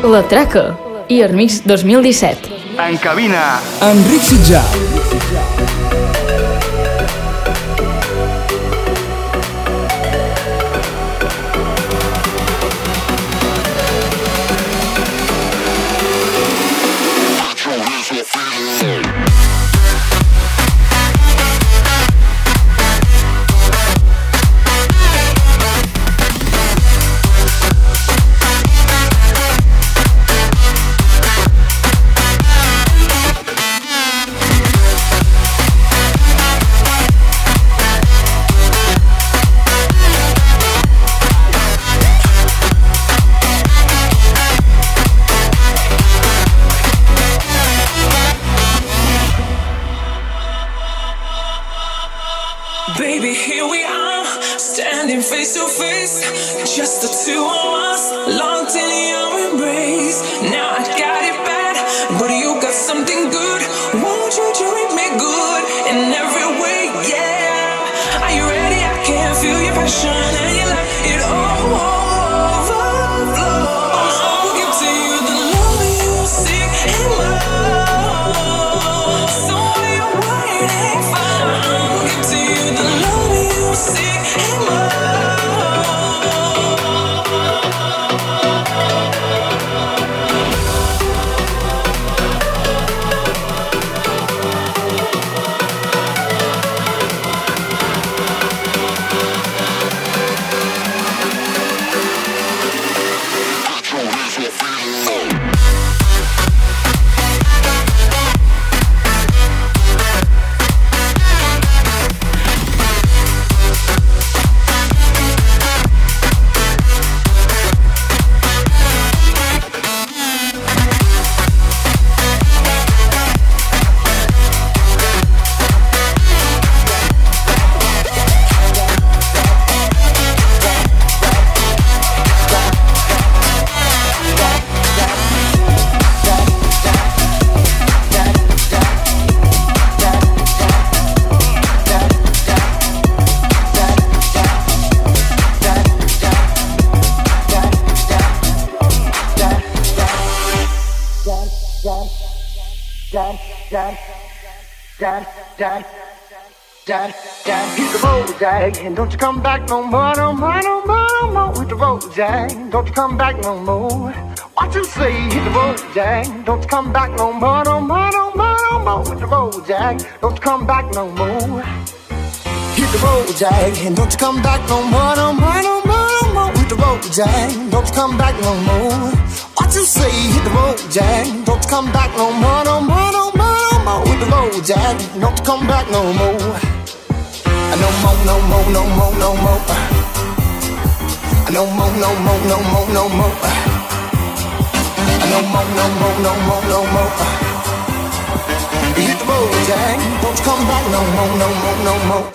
La Traca i Remix 2017. En cabina, Enric Sitjà. Baby, here we are, standing face to face, just the two of us, locked in your embrace. Now I got it bad, but you got something good. Won't you treat me good in every way, yeah? Are you ready? I can feel your passion and you let it all overflow. I'll give to you the love you seek and love. So are you waiting for? I'll give to you the love you seek and love. Hit the road, Jack, and don't you come back no more, no more, no more, no more. Hit the road, Jack, don't you come back no more. What you say? Hit the road, Jack, don't you come back no more, no more, no more, no more. Hit the road, Jack, don't you come back no more. Hit the road, Jack, and don't you come back no more, no more, no more, no more. Hit the road, Jack, don't you come back no more. What you say? Hit the road, Jack, don't you come back no more, no more, no more, no more. Hit the road, Jack, don't you come back no more. No more, no more, no more, no more. No more, no more, no more, no more. No more, no more, no more, no more. Hit the road, Jack, don't you come back no more, no more, no more.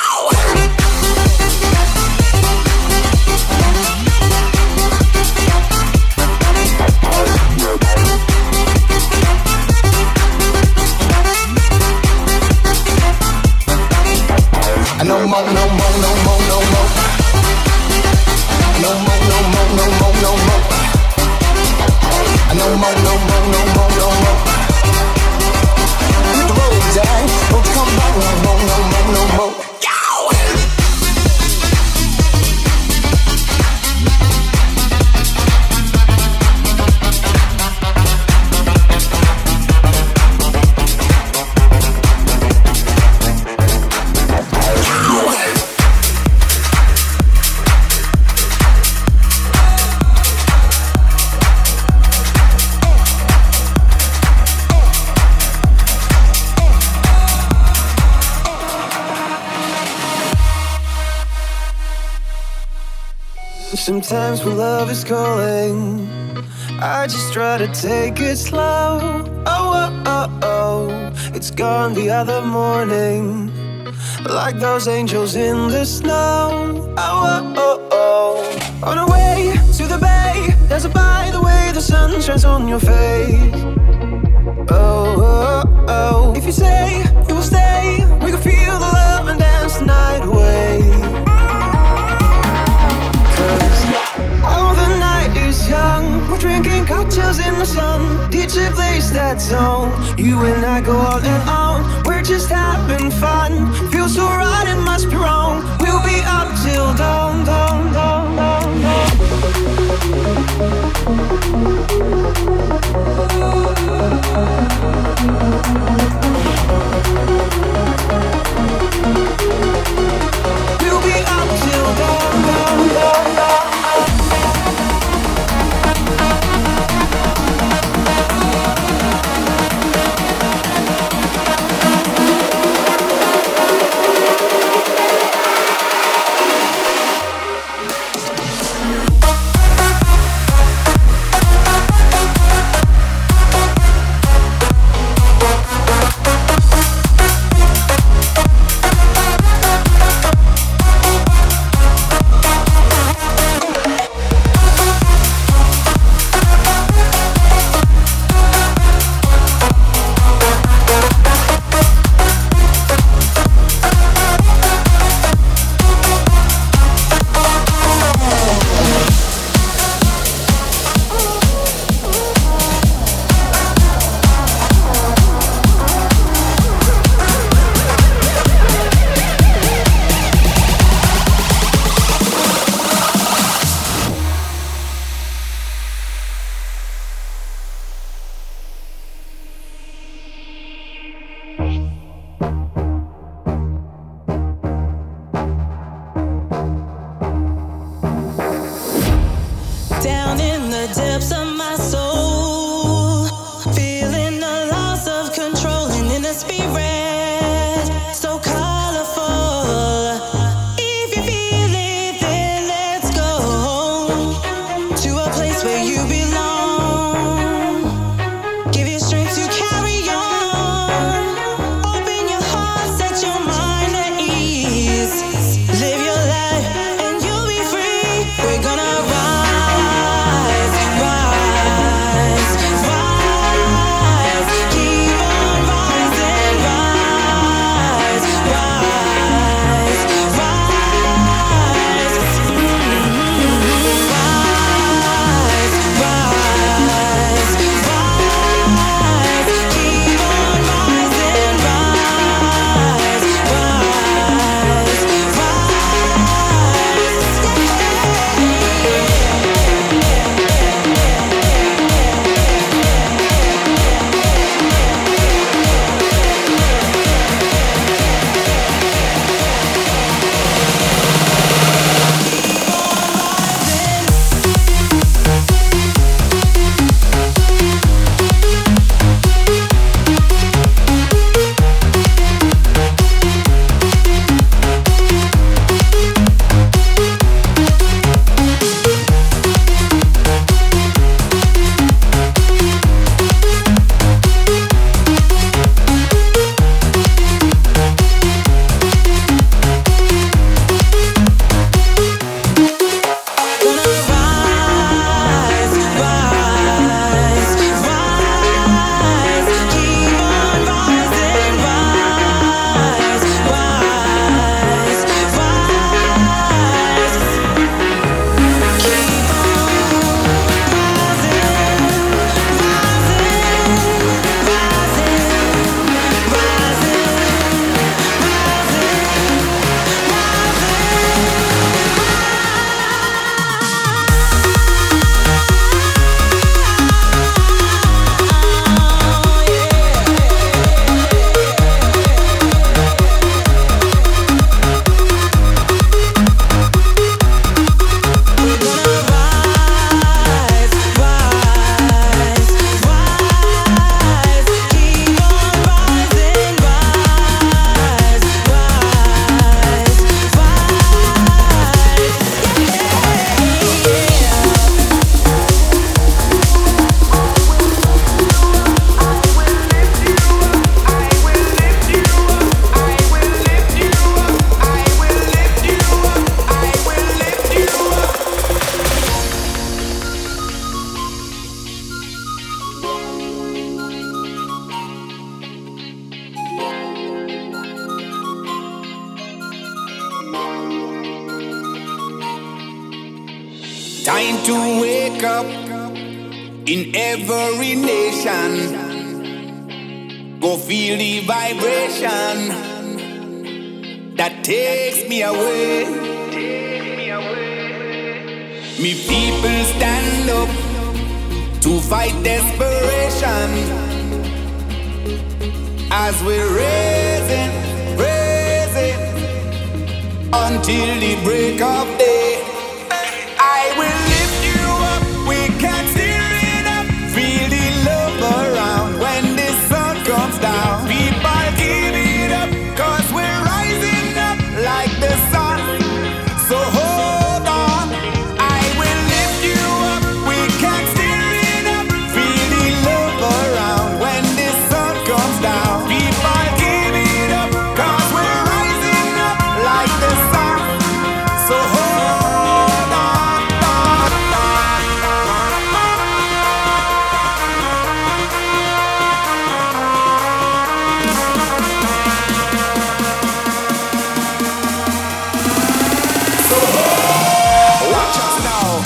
No more, no more, no more, no more. No more, no more, no more, no more. No more, no more, no more, no more. Hit the road, Jack, don't you come back no more, no more, no more. Sometimes when love is calling, I just try to take it slow. Oh, oh, oh, oh, it's gone the other morning, like those angels in the snow. Oh, oh, oh, oh. On our way to the bay, there's a by the way the sun shines on your face. Oh, oh, oh. If you say you will stay, we can feel the love and dance the night away. Cause oh, the night is young, we're drinking cocktails You and I go on and on. We're just having fun. Feels so right, it must be wrong. We'll be up till dawn, dawn, dawn, dawn, dawn. We'll be up till dawn, dawn, dawn, dawn. Time to wake up in every nation. Go feel the vibration that takes me away. Me people stand up to fight desperation as we're raising, raising until the break of day. I will lift you up, we can steer it up. Feel the love around when the sun comes down. People give it up, cause we're rising up like the sun. So hold on, I will lift you up, we can steer it up. Feel the love around when the sun comes down. People give it up, cause we're rising up like the sun. So hold on, watch us now.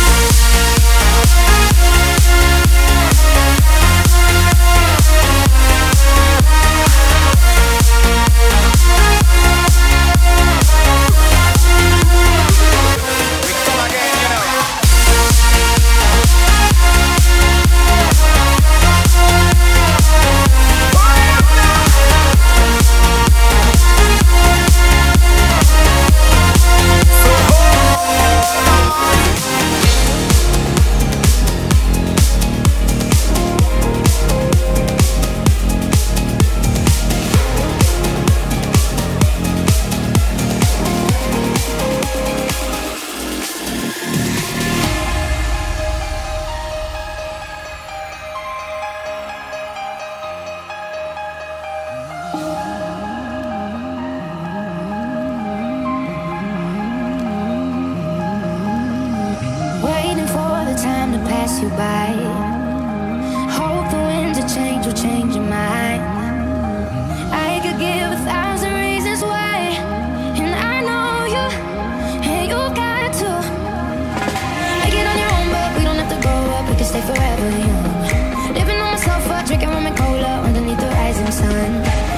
We come again, you know. Waiting for the time to pass you by. Hope the winds of change will change your mind. I could give 1,000 reasons why, and I know you, and you got to. Make it on your own, but we don't have to grow up. We can stay forever young. Living on my sofa, drinking rum and cola underneath the rising sun.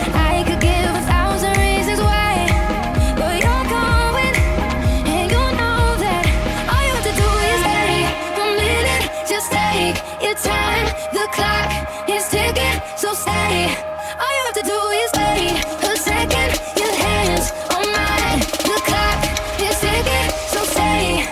I could give 1,000 reasons why, but you're going, and you know that all you have to do is stay a minute. Just take your time. The clock is ticking, so stay. All you have to do is wait a second. Your hands on mine. The clock is ticking, so stay.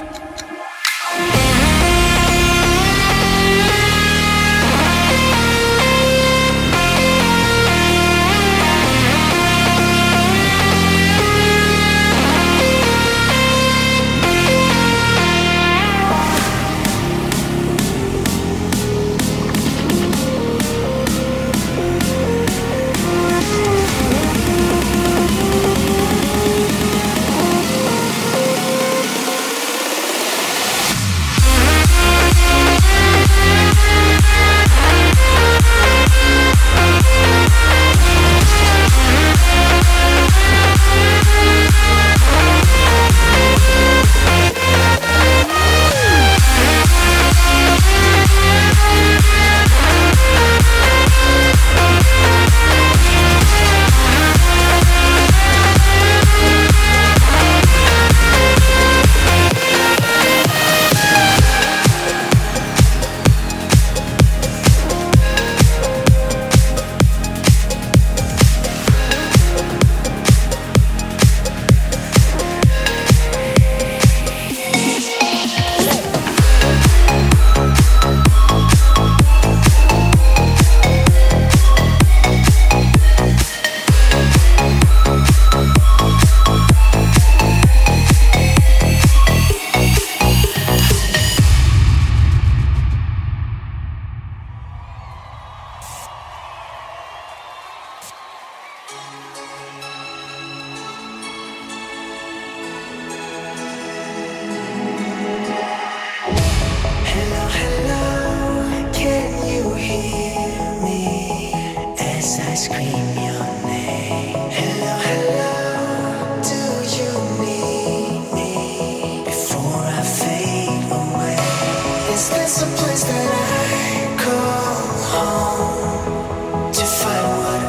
Is this a place that I call home to find what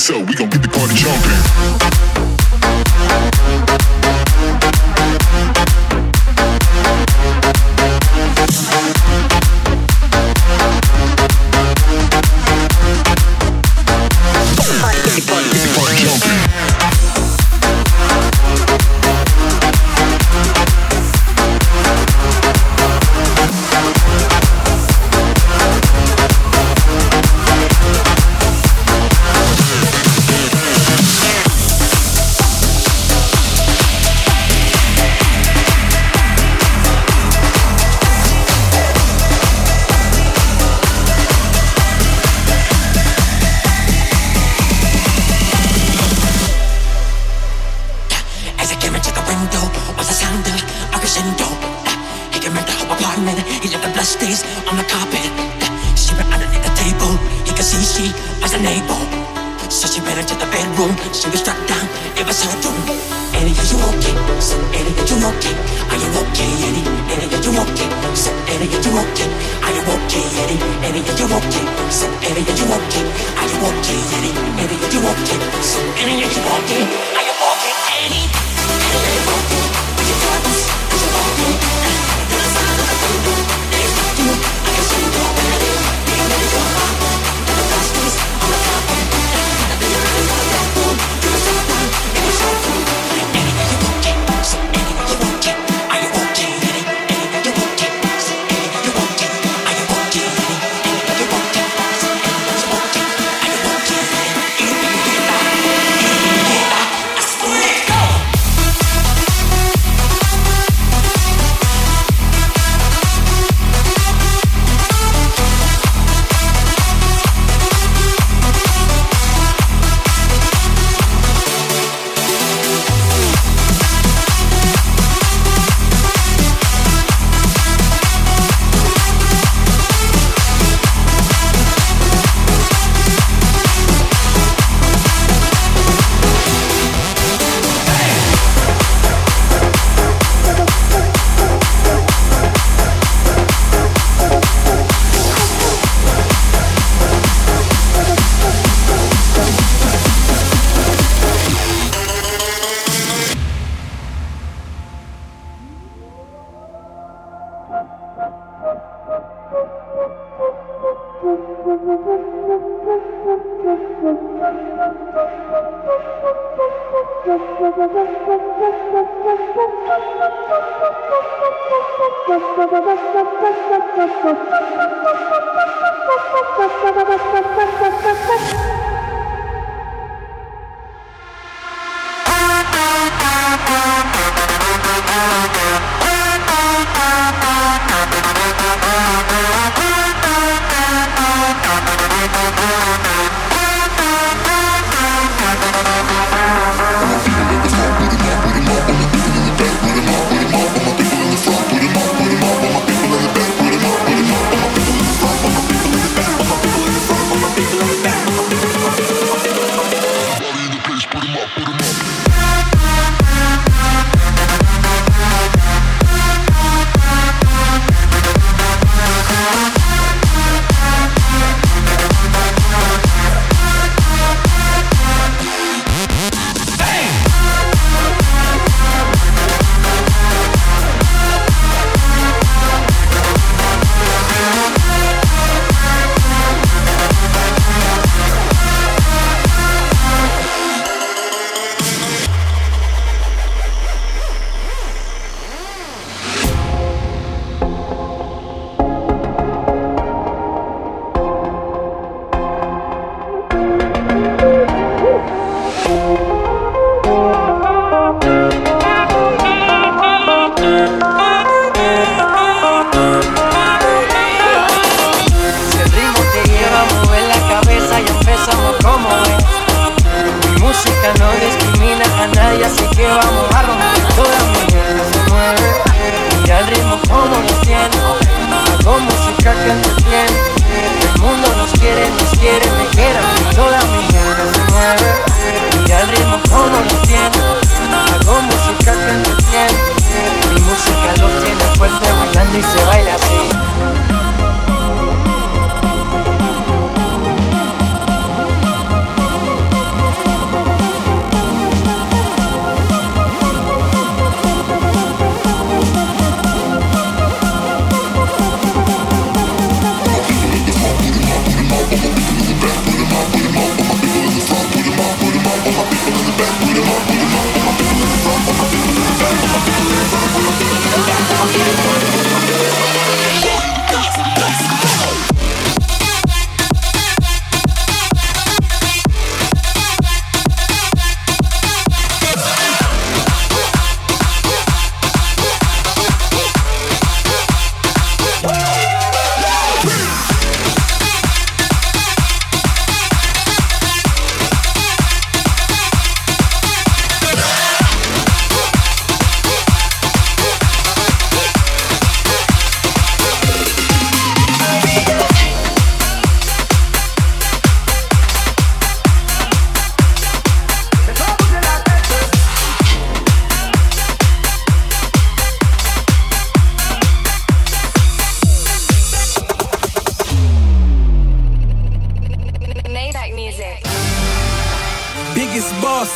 bass up, we gon' get the party jumping.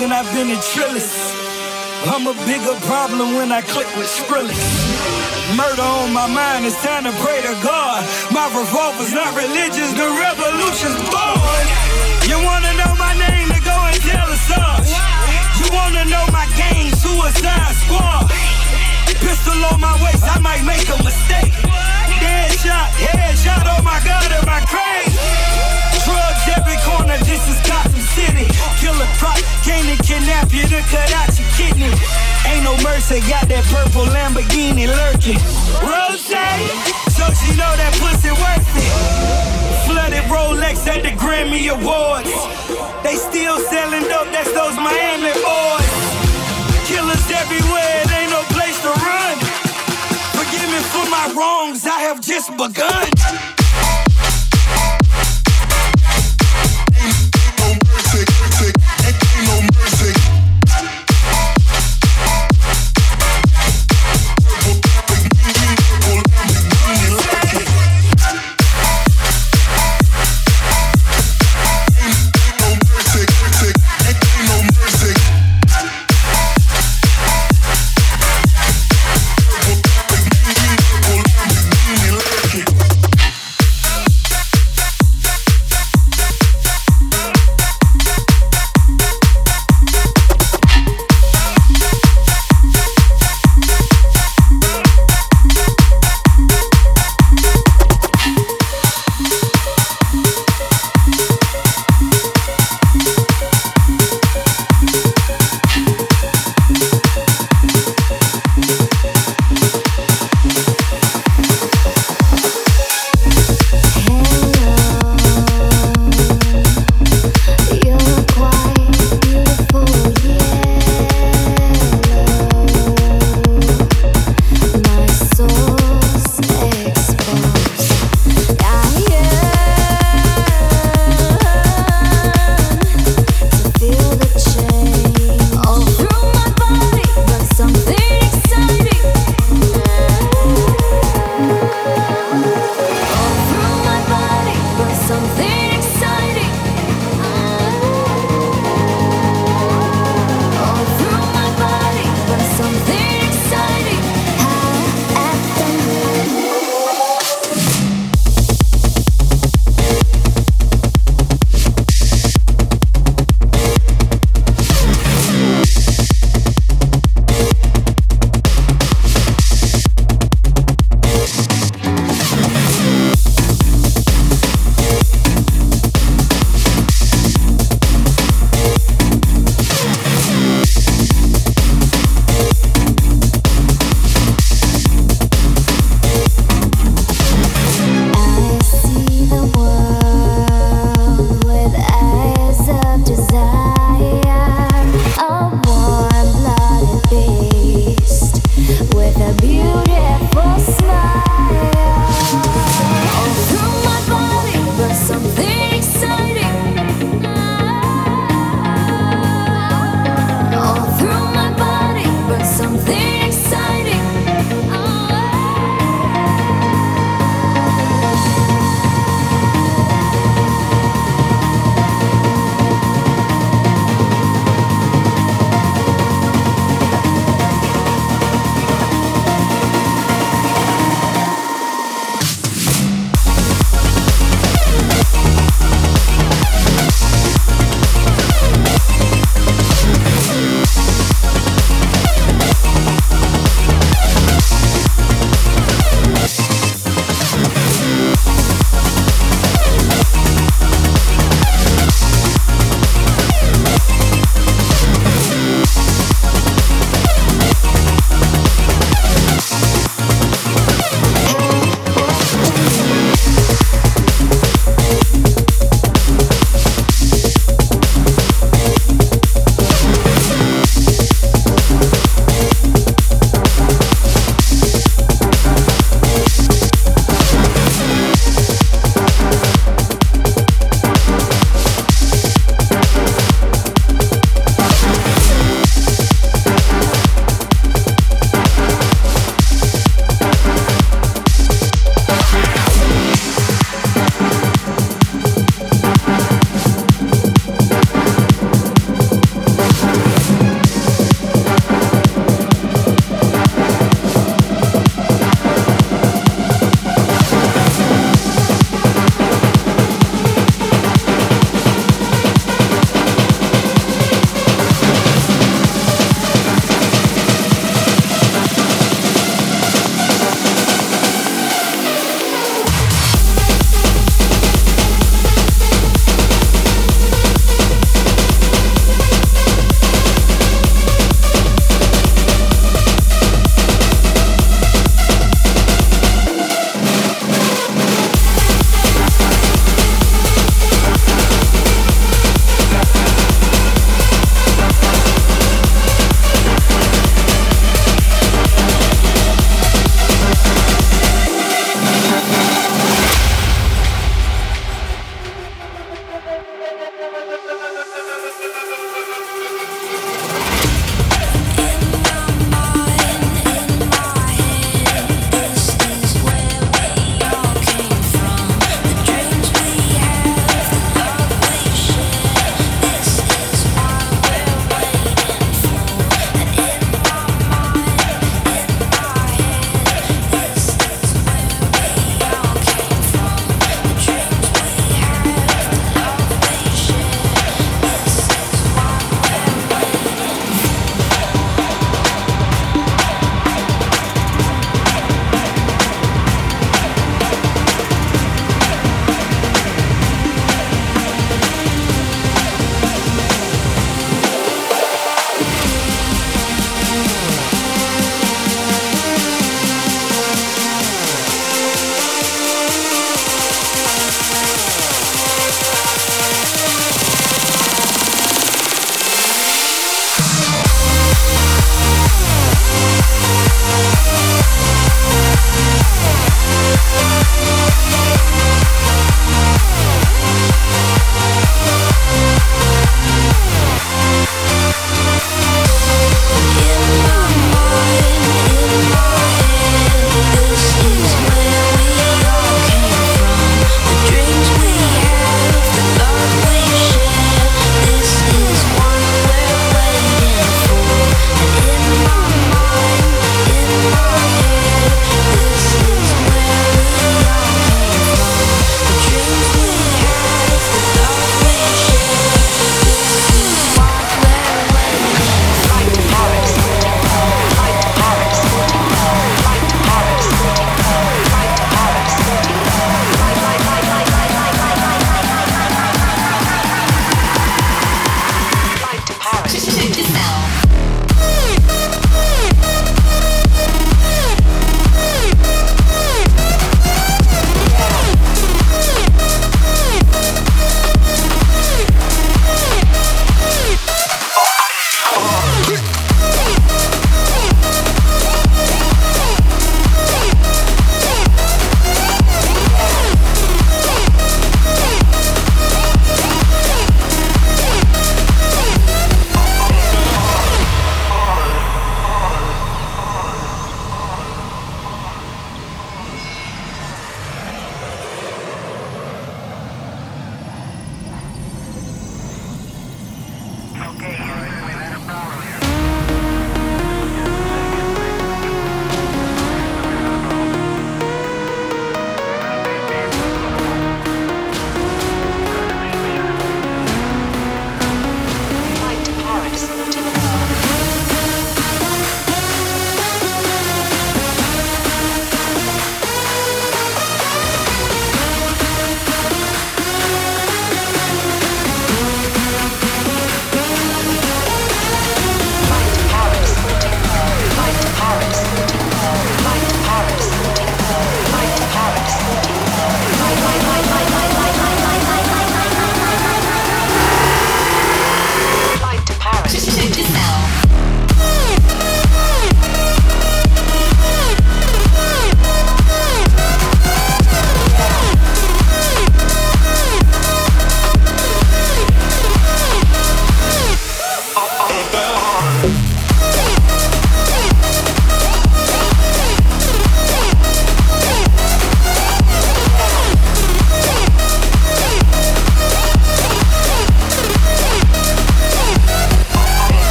and I've been in Trillis. I'm a bigger problem when I click with Skrillex. Murder on my mind, it's time to pray to God. My revolver's not religious, the revolution's born. You wanna know my name, then go and tell us us. You wanna know my gang, Suicide Squad. Pistol on my waist, I might make a mistake. Headshot, oh my God, am I crazy? Drugs every corner, this is Gotham City. Killer Croc, came to kidnap you to cut out your kidney. Ain't no mercy, got that purple Lamborghini lurking. Rose, so she know that pussy worth it. Flooded Rolex at the Grammy Awards. They still selling dope, that's those Miami boys. Killers everywhere, it ain't no place to run. Forgive me for my wrongs, I have just begun.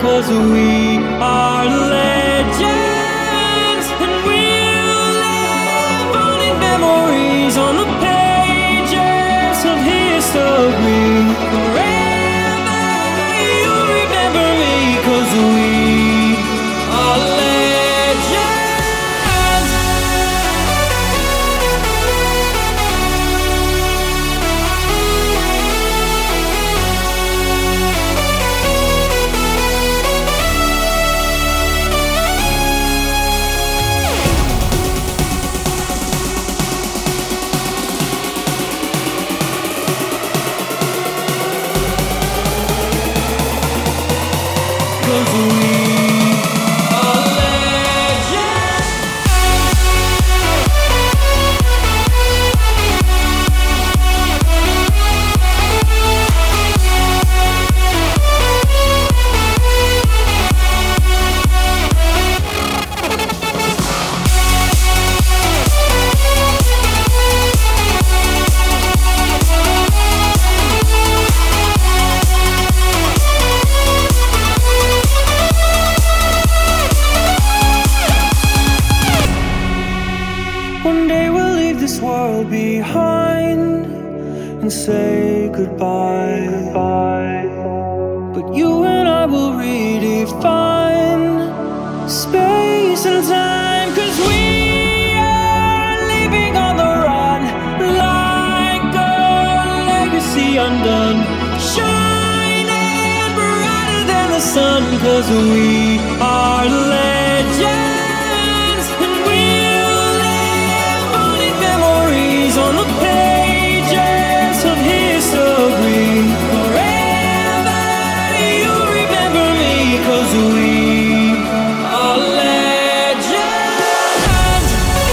'cause we are legends, and we'll live on in memories on the pages of history. Forever you'll remember me, 'cause we are legends. One day we'll leave this world behind and say goodbye. But you and I will redefine space and time, 'cause we are leaving on the run, like a legacy undone, shining brighter than the sun, 'cause we are legends, and we'll live on in memories on the pages of history. Forever you'll remember me, 'cause we are legends.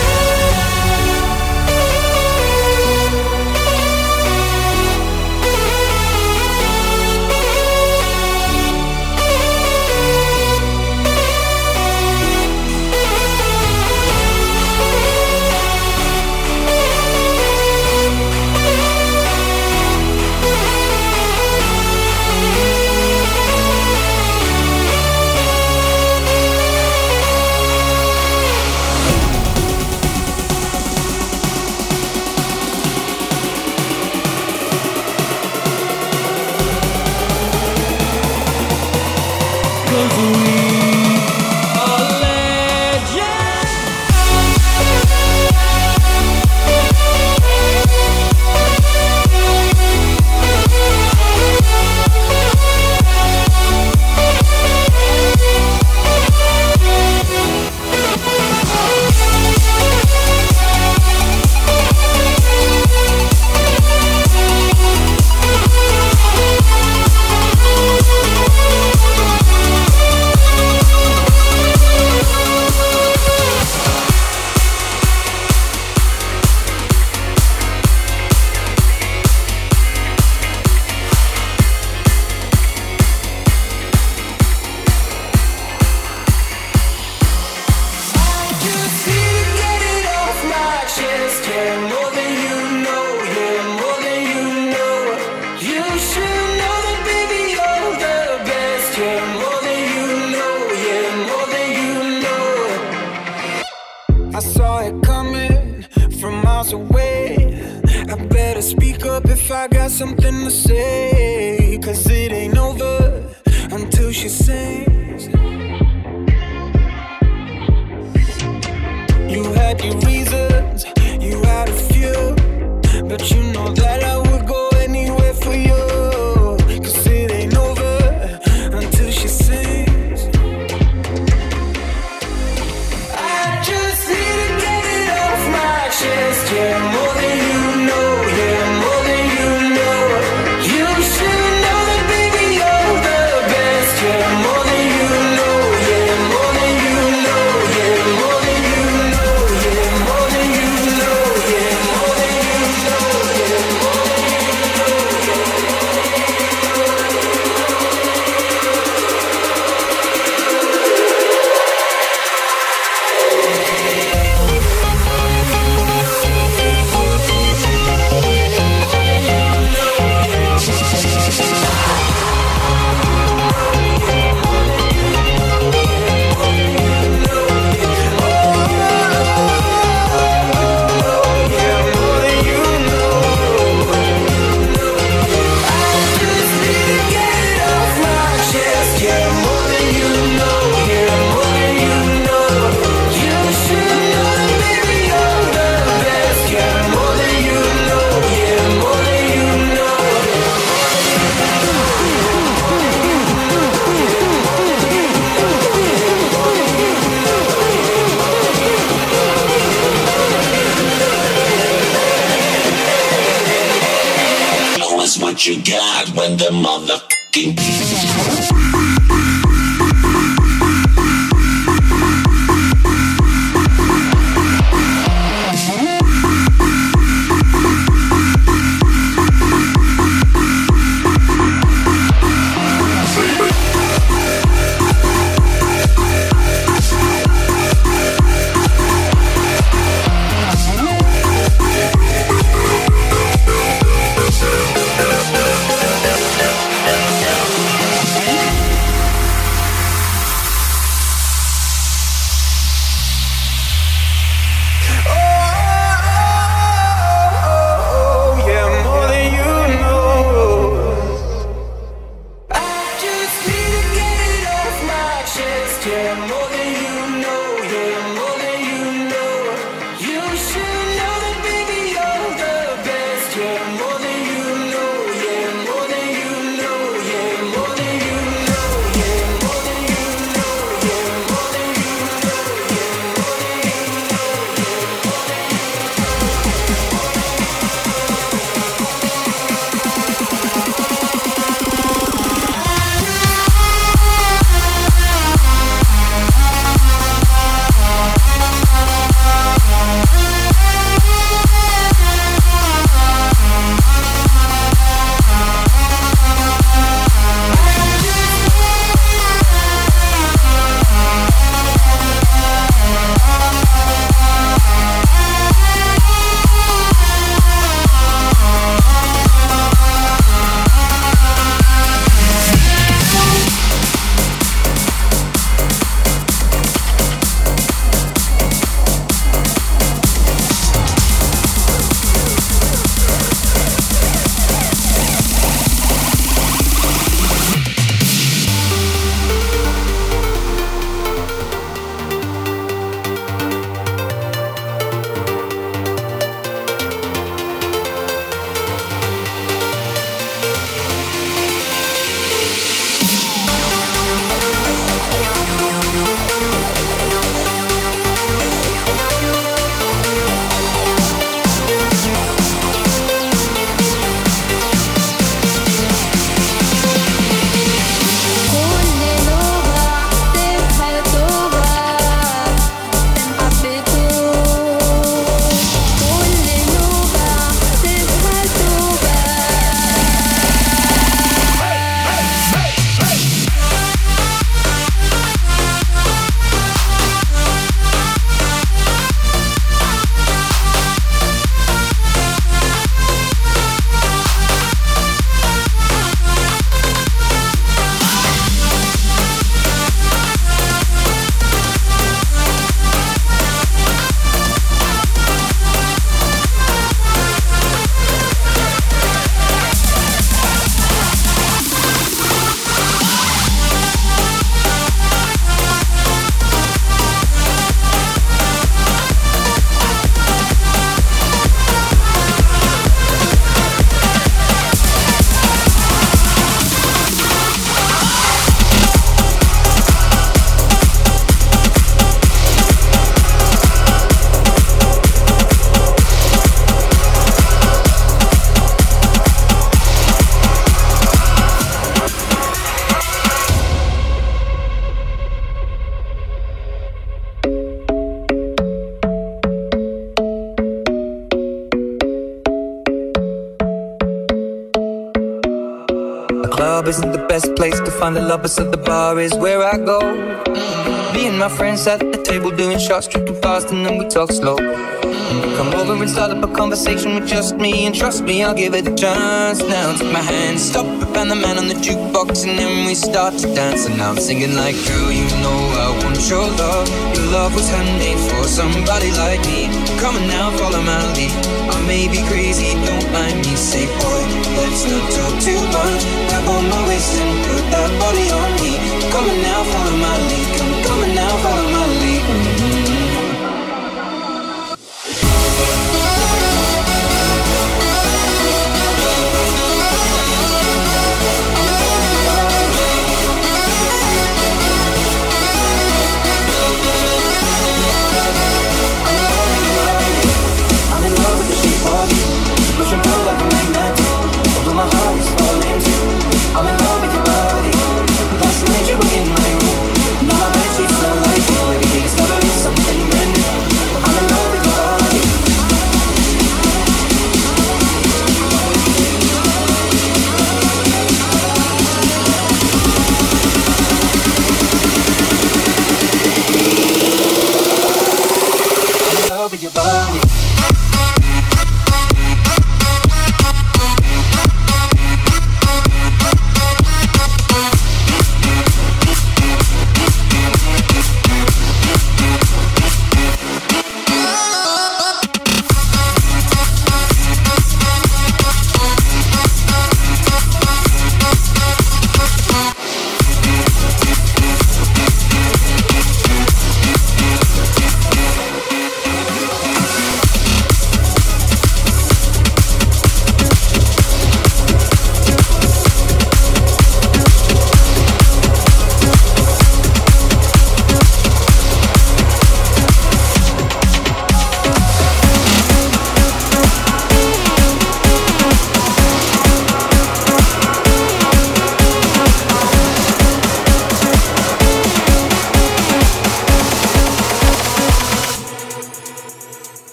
I saw it coming from miles away. I better speak up if I got something to say, 'cause it ain't over until she sings. You had your reasons, you had a few, but you know that I would go anywhere for you, 'cause it ain't over until she sings. I just need to get it off my chest, yeah, more than you know, yeah, more than you know. You should know that, baby, you're the best, yeah, more than you know, yeah, more than you know, yeah, more than you know, yeah, more than you know, yeah, more than you know, yeah. what you got when the motherfucking club isn't the best place to find the lovers, so the bar is where I go. Me and my friends at the table doing shots, tripping fast, and then we talk slow. Come over and start up a conversation with just me, and trust me, I'll give it a chance. Now take my hand, stop it, and the man on the jukebox, and then we start to dance. And now I'm singing like, girl, you know I want your love. Your love was handmade for somebody like me. Come on now, follow my lead. I may be crazy, don't mind me. Say, boy, let's not talk too much. Grab on my waist and put that body on me. Come on now, follow my lead. Come on now, follow my lead. I'm in love with the shape of you. Pushing through like a magnet. Although my heart is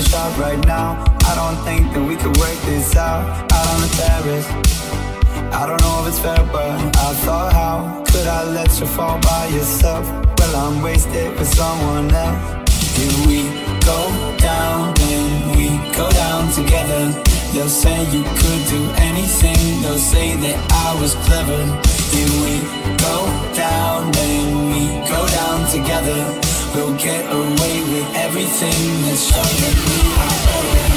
my shot right now. I don't think that we could work this out on the terrace. I don't know if it's fair, but I thought, how could I let you fall by yourself? Well, I'm wasted with someone else. Here we go down, then we go down together. They'll say you could do anything, they'll say that I was clever. Here we go down, then we go down together. We'll get away with everything that's showing me our better.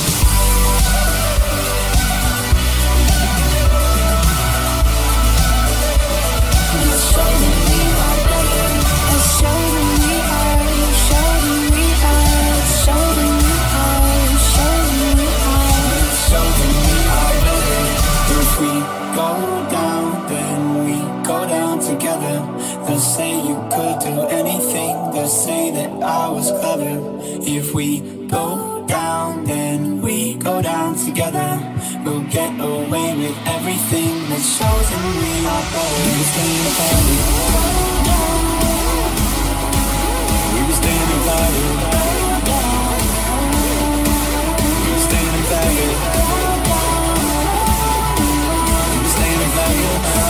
It's showing me our better. It's showing me our, showing me our, showing me our, showing me our, showing me our better. If we go down, then we go down together. They'll say you could do anything, they'll say that I was clever. If we go down, then we go down together. We'll get away with everything that shows in we are better. We were staying together. We were staying together. We were staying together. We were staying together.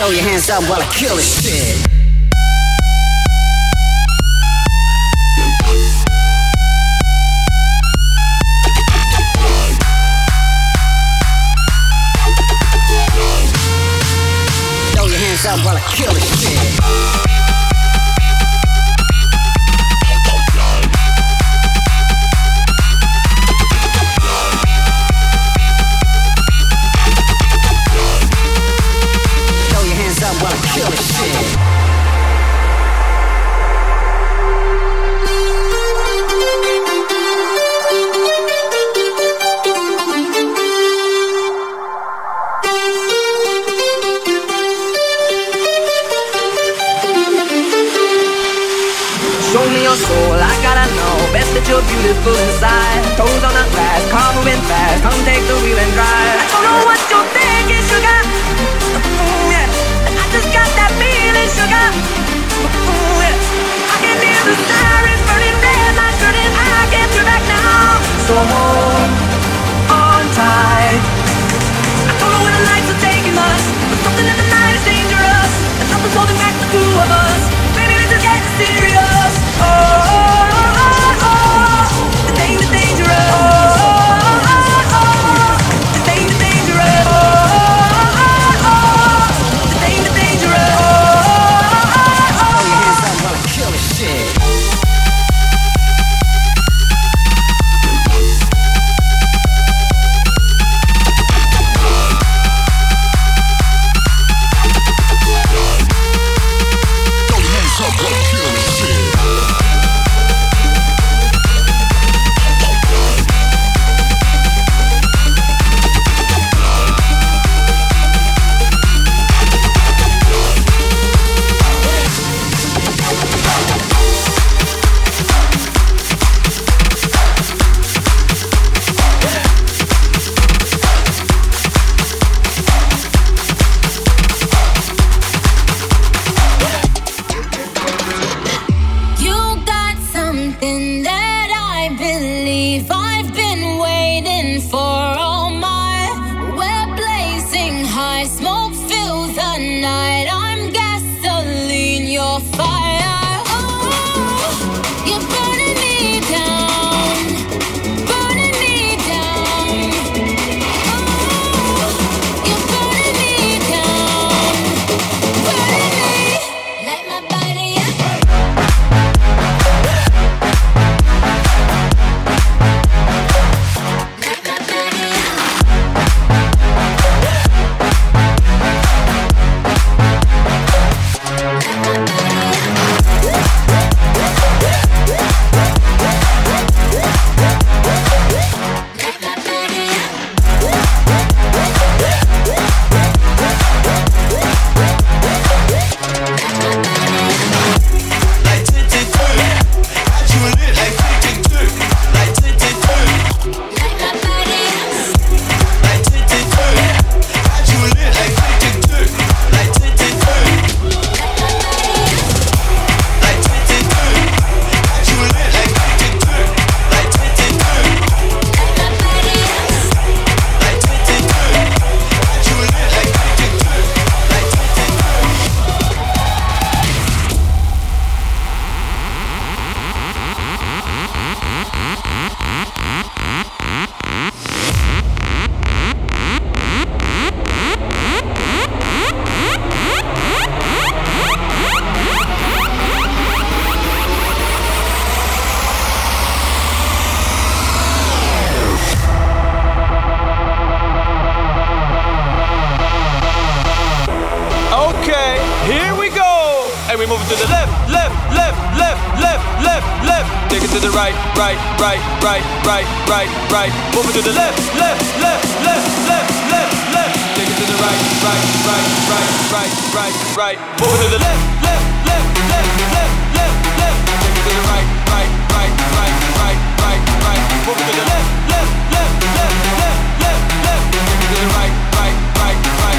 Throw your hands up while I kill this shit. Throw your hands up while I kill this shit. Kill this shit. Show me your soul, I gotta know. Best that you're beautiful inside. Toes on the glass, car moving fast. Come take the wheel and drive. I don't know what you're thinking, sugar. Yeah. I just got that feeling, sugar. I can hear the sirens burning red, my curtain. I get you back now. So hold on tight. I don't know where the lights are taking us, but something in the night is dangerous, and something's holding back the two of us. Maybe we just get serious. Oh, oh, oh, oh. The danger, dangerous. Oh, oh, oh, oh. The danger, dangerous. Oh, oh, oh. The danger, dangerous. Oh, oh, oh. Throw your hands up while I kill this shit. Right, move it to the left, left, left, left, left, left, left. Take it to the right, right, right, right, right, right, right. Move it to the left, left, left, left, left, left, left. Take it to the right, right, right, right, right, right, right. Move it to the left, left, left, left, left, left, left. Take it to the right, right, right, right.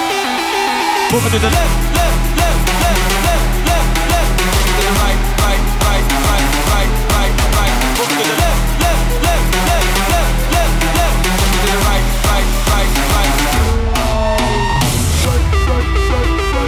Move it to the left, left, left, left, left, left, left. Take it to the right, right, right, right, right, right, right. Move it to the left, left, left, left, left, left, left. Take it to the right, right, right, right.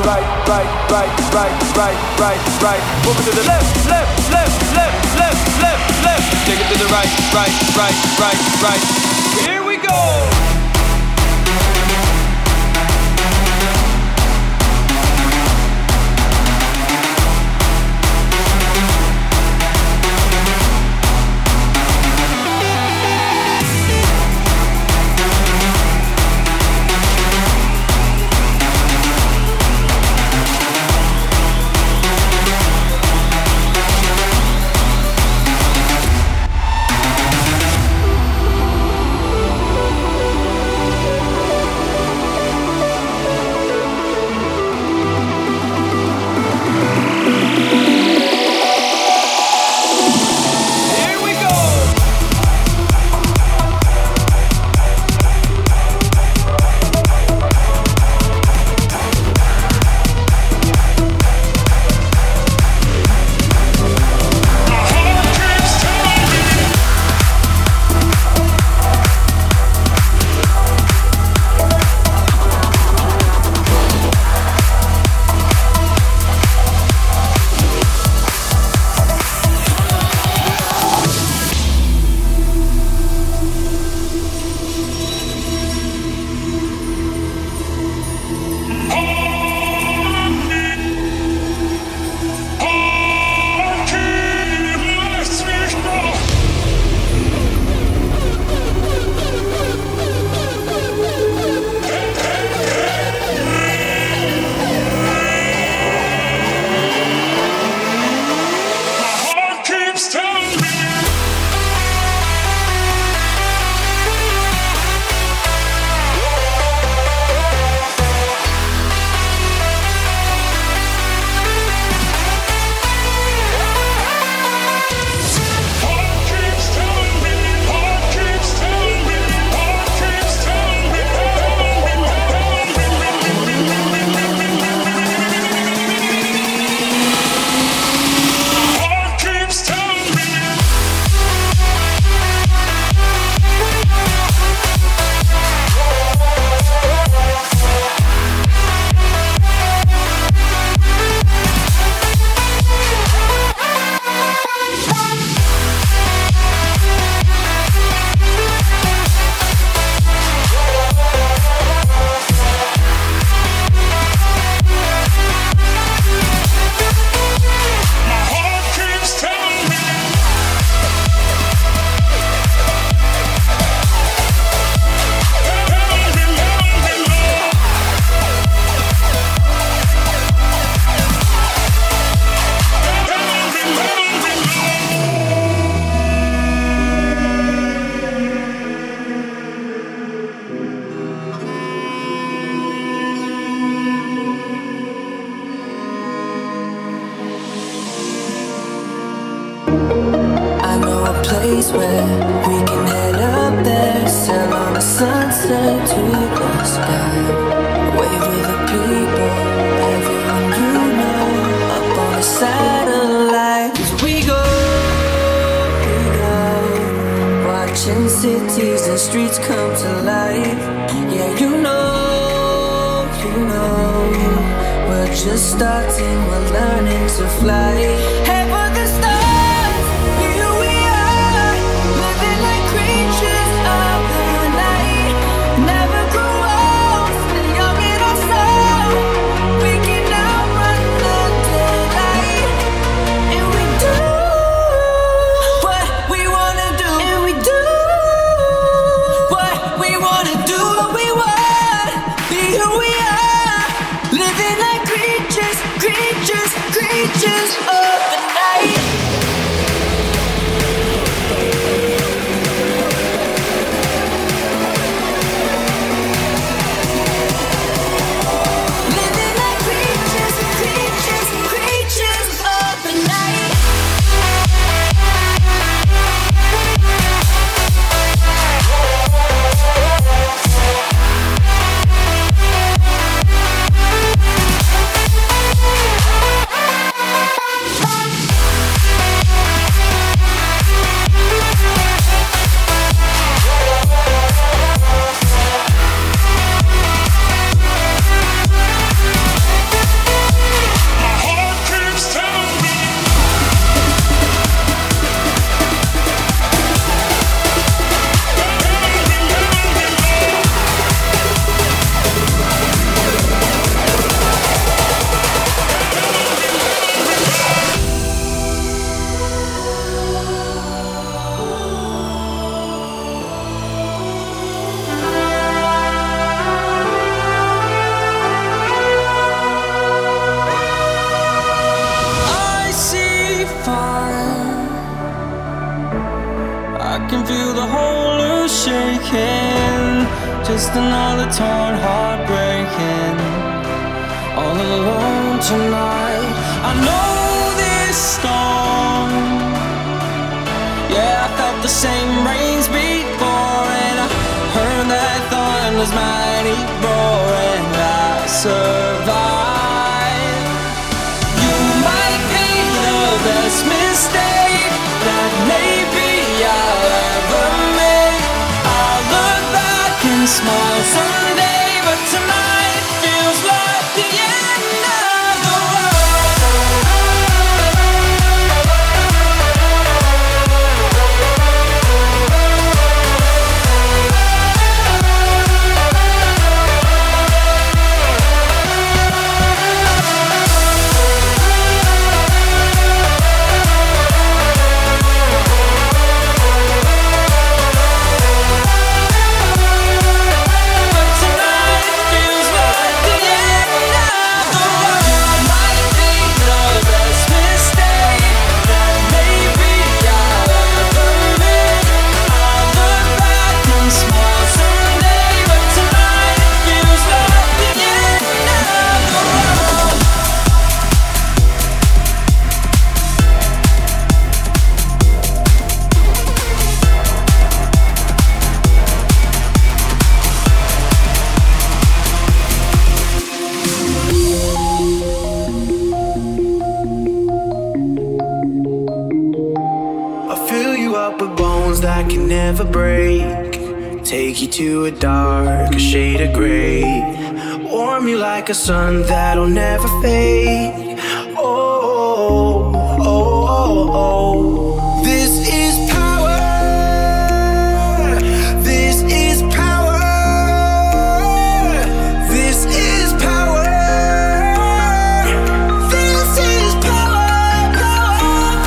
right. Move it to the left. Take it to the right. Here we go. place where we can head up there, sail on a sunset to the sky, wave with the people, everyone you know, up on a satellite. 'Cause we go, watching cities and streets come to life. Yeah, you know, we're just starting, we're learning to fly. Hey, but the stars, here we are, living like creatures of the night. Never grow old, still young in our soul. We can outrun the daylight, and we do what we wanna do, and we do what we wanna do, what we want, be who we are, living like creatures, creatures, creatures of the night. Living like creatures, creatures, creatures of the night. shaking, just another torn heart breaking. All alone tonight, I know this storm. Yeah, I felt the same rains before, and I heard that thunder's mighty roar, and I survived. You might be the best mistake that maybe I'll ever make. I'll look back and smile someday, but tonight feels like the end of the never break. Take you to a darker shade of gray. Warm you like a sun that'll never fade. Oh, oh, oh, oh. This is power. This is power. This is power. This is power, power,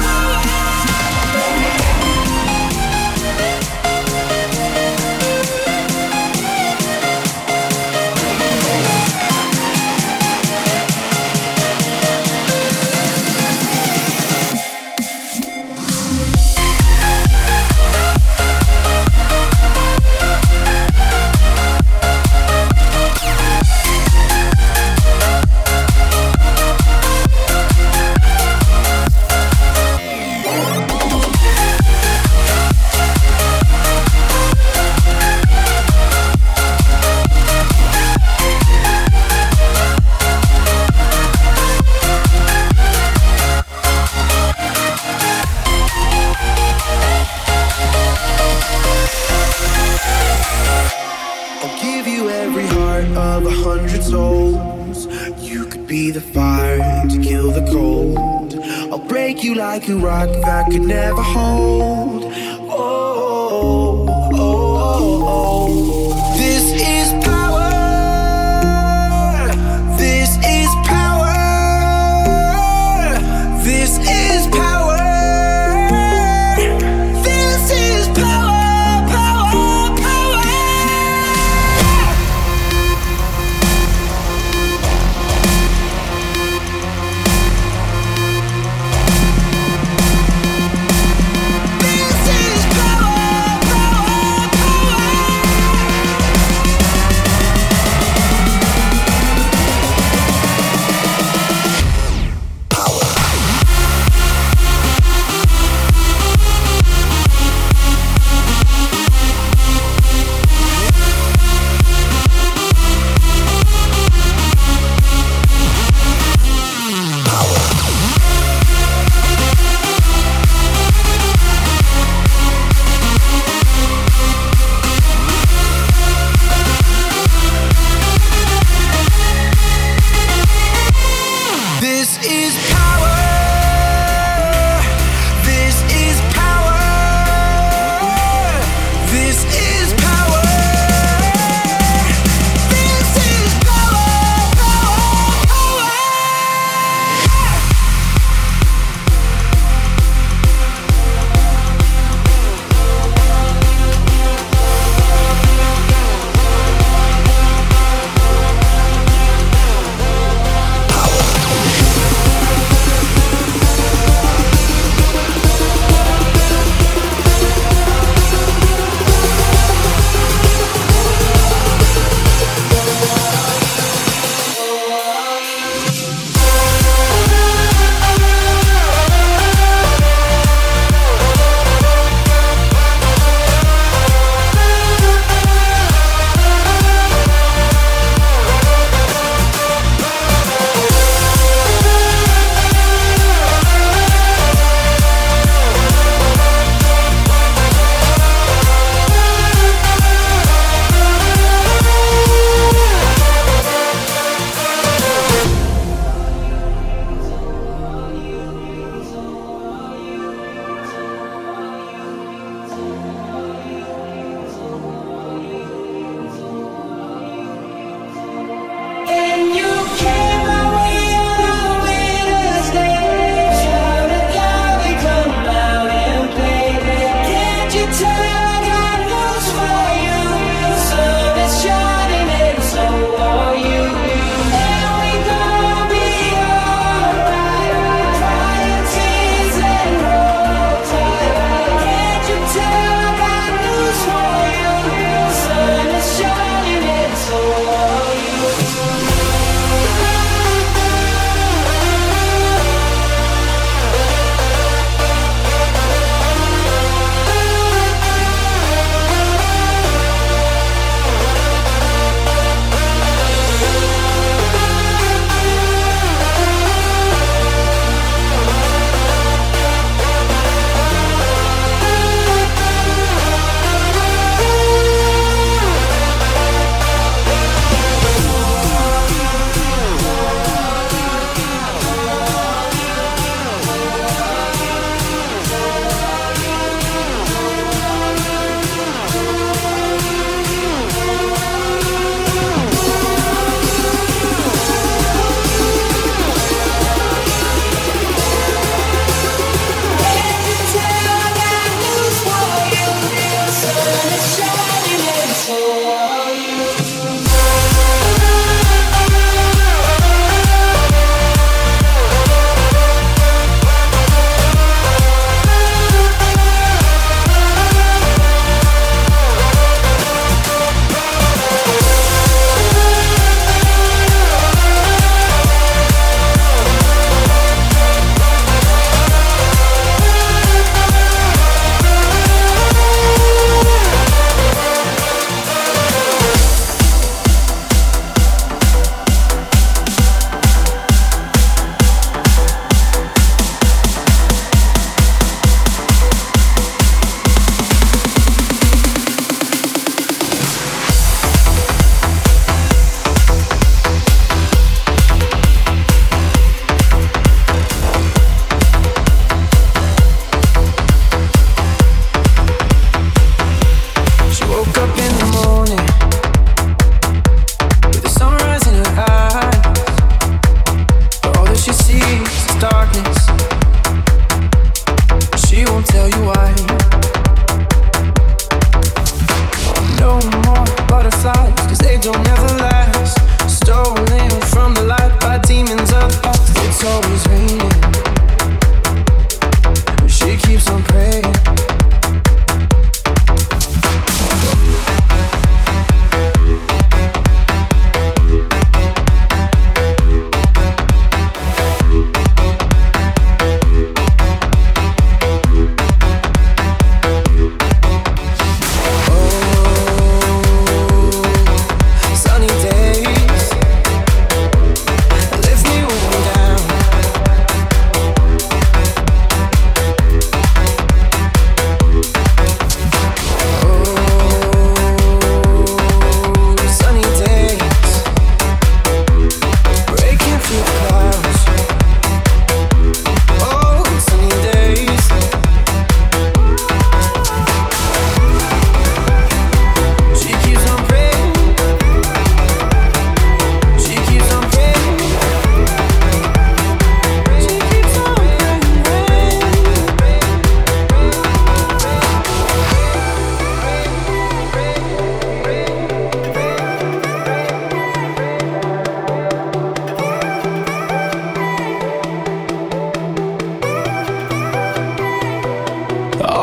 like a rock that could never hold. Oh, oh, oh, oh. This is power. This is power. This is power. This is power, power, power. This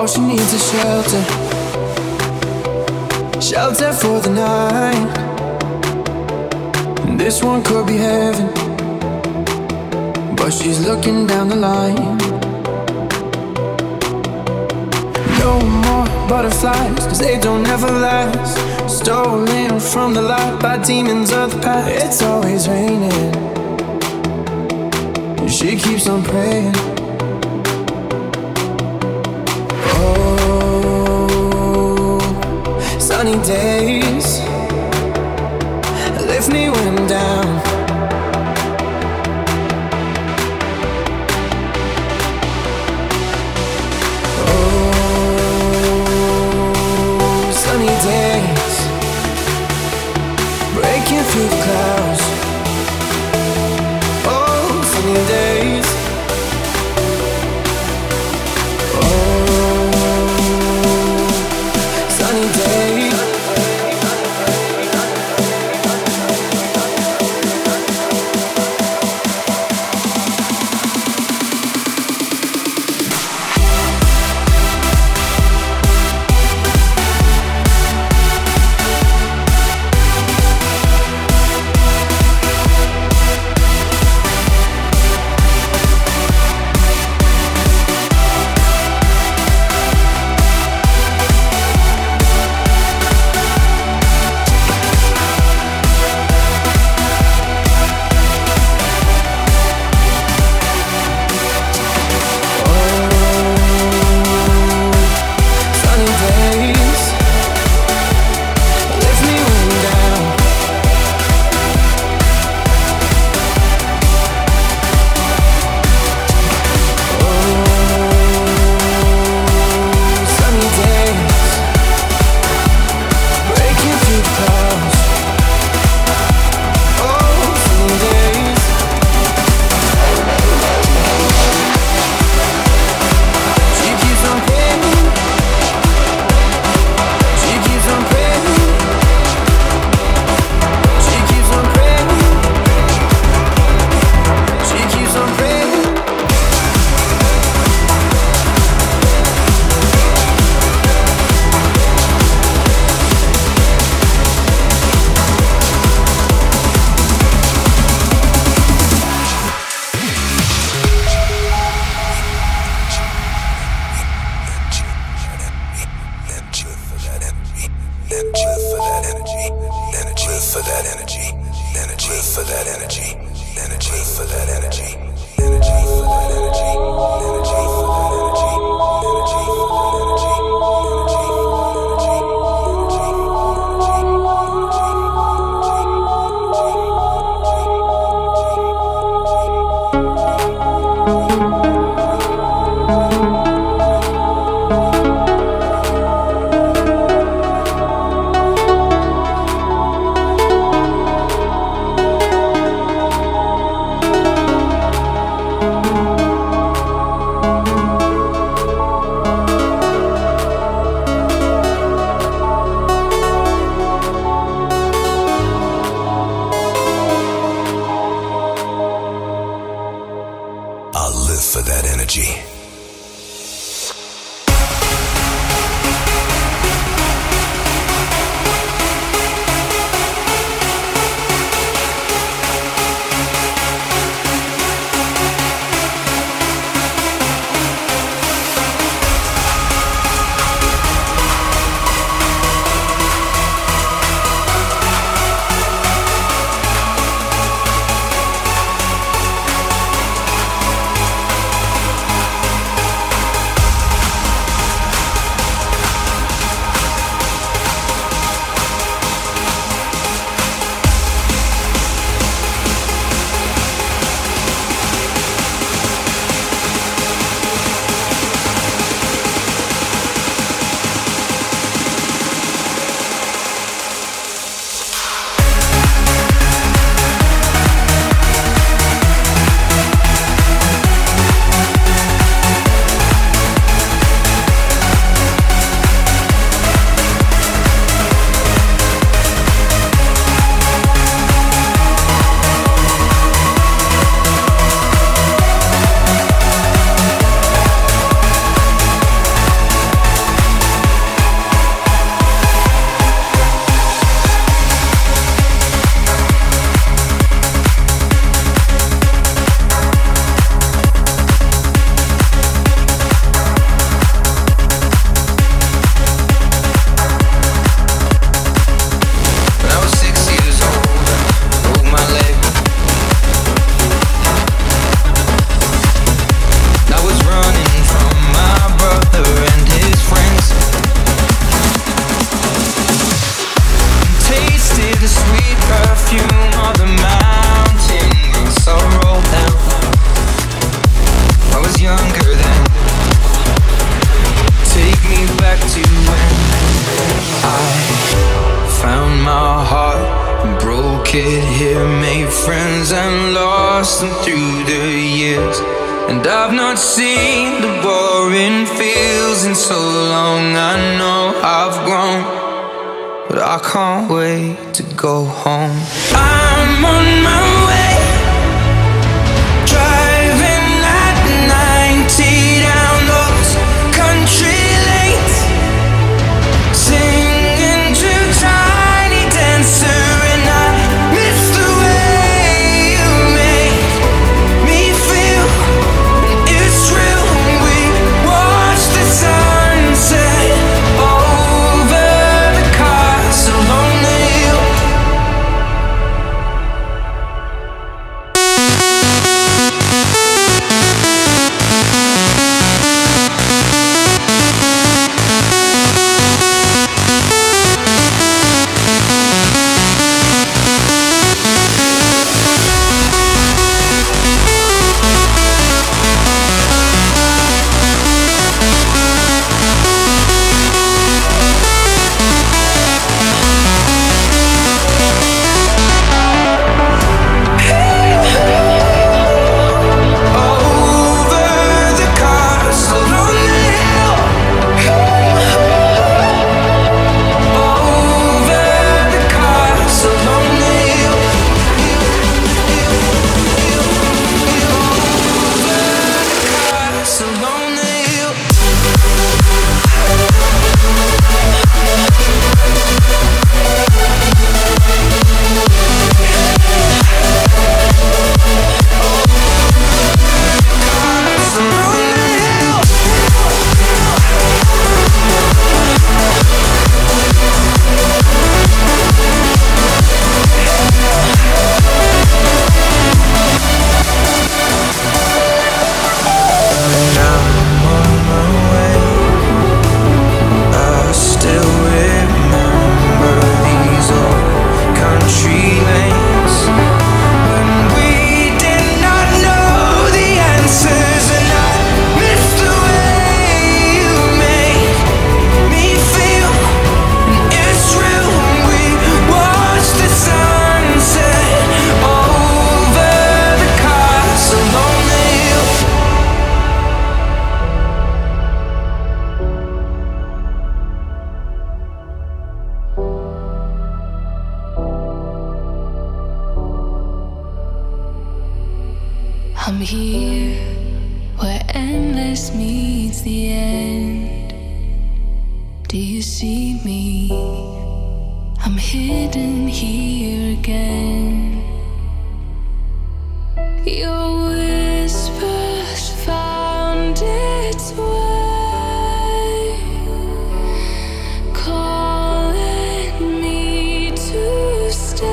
All she needs is shelter, shelter for the night. This one could be heaven, but she's looking down the line. No more butterflies, 'cause they don't ever last. Stolen from the light by demons of the past. It's always raining, she keeps on praying. Oh, sunny days lift me when I'm down. Oh, sunny days breaking through the clouds. Oh, sunny days. watched them through the years, and I've not seen the boring fields in so long. I know I've grown, but I can't wait to go home. I'm on my way, driving at 90 down those country lanes, singing to Tiny Dancer, and I miss the way you make me feel. And it's real when we watch the sunset over the castle on the hill. I'm here where endless meets the end. Do you see me? I'm hidden here again. Your whispers found its way, calling me to stay.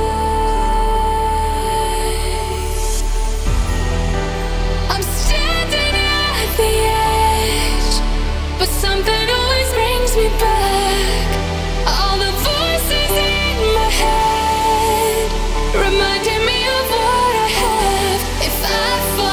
I'm standing at the edge, but something always brings me back. All the voices in my head reminding me of what I have. If I fall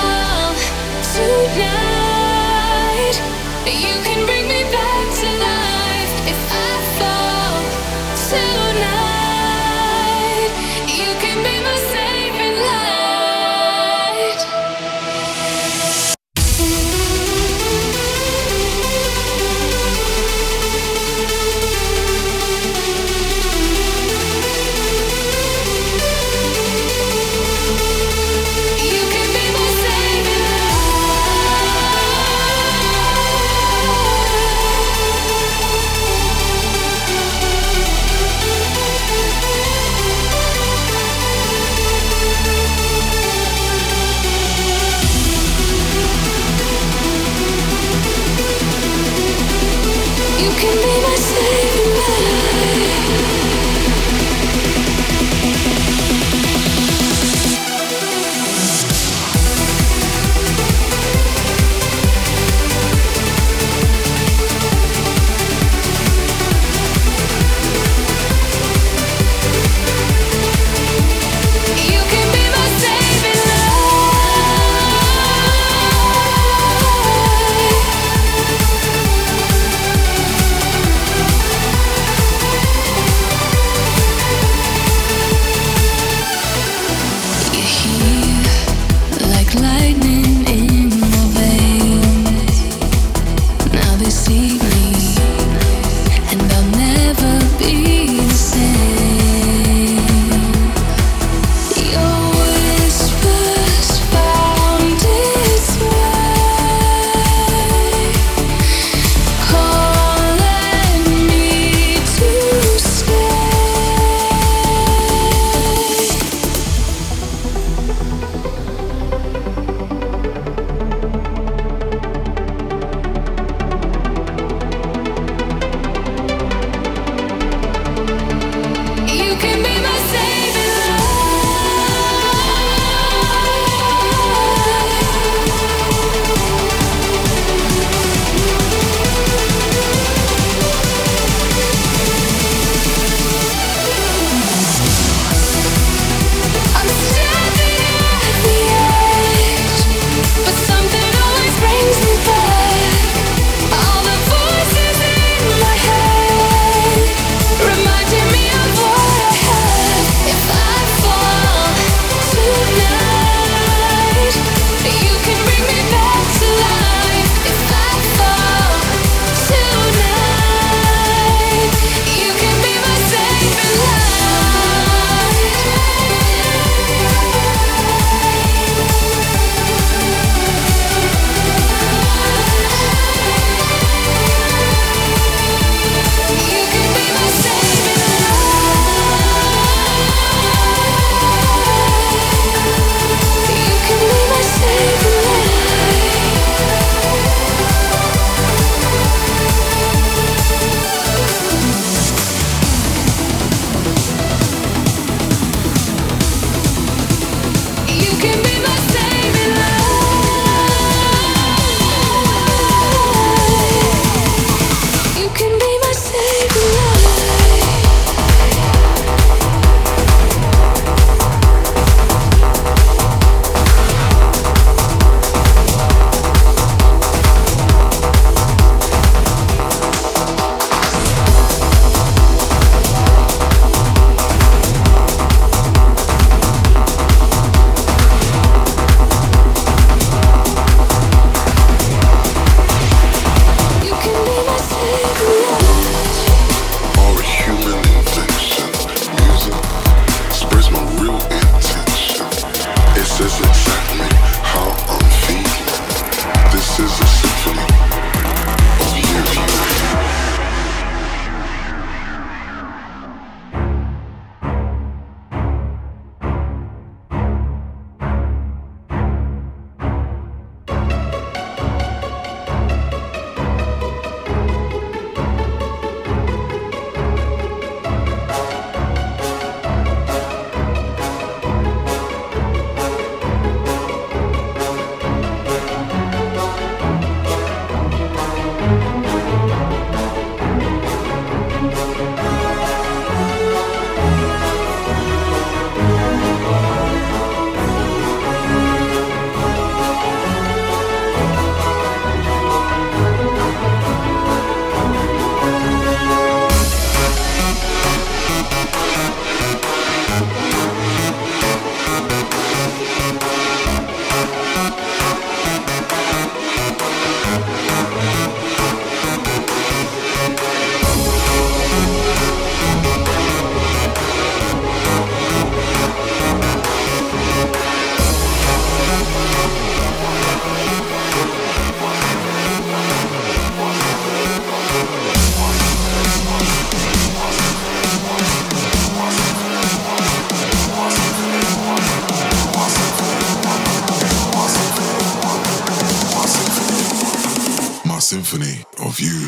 Symphony of you.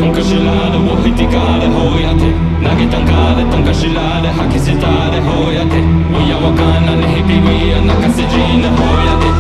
今かしらでを引きかれほやて投げたんかでとんかしらで吐き捨てたでほやていやわかんなね日々ウィア泣かせじなほやて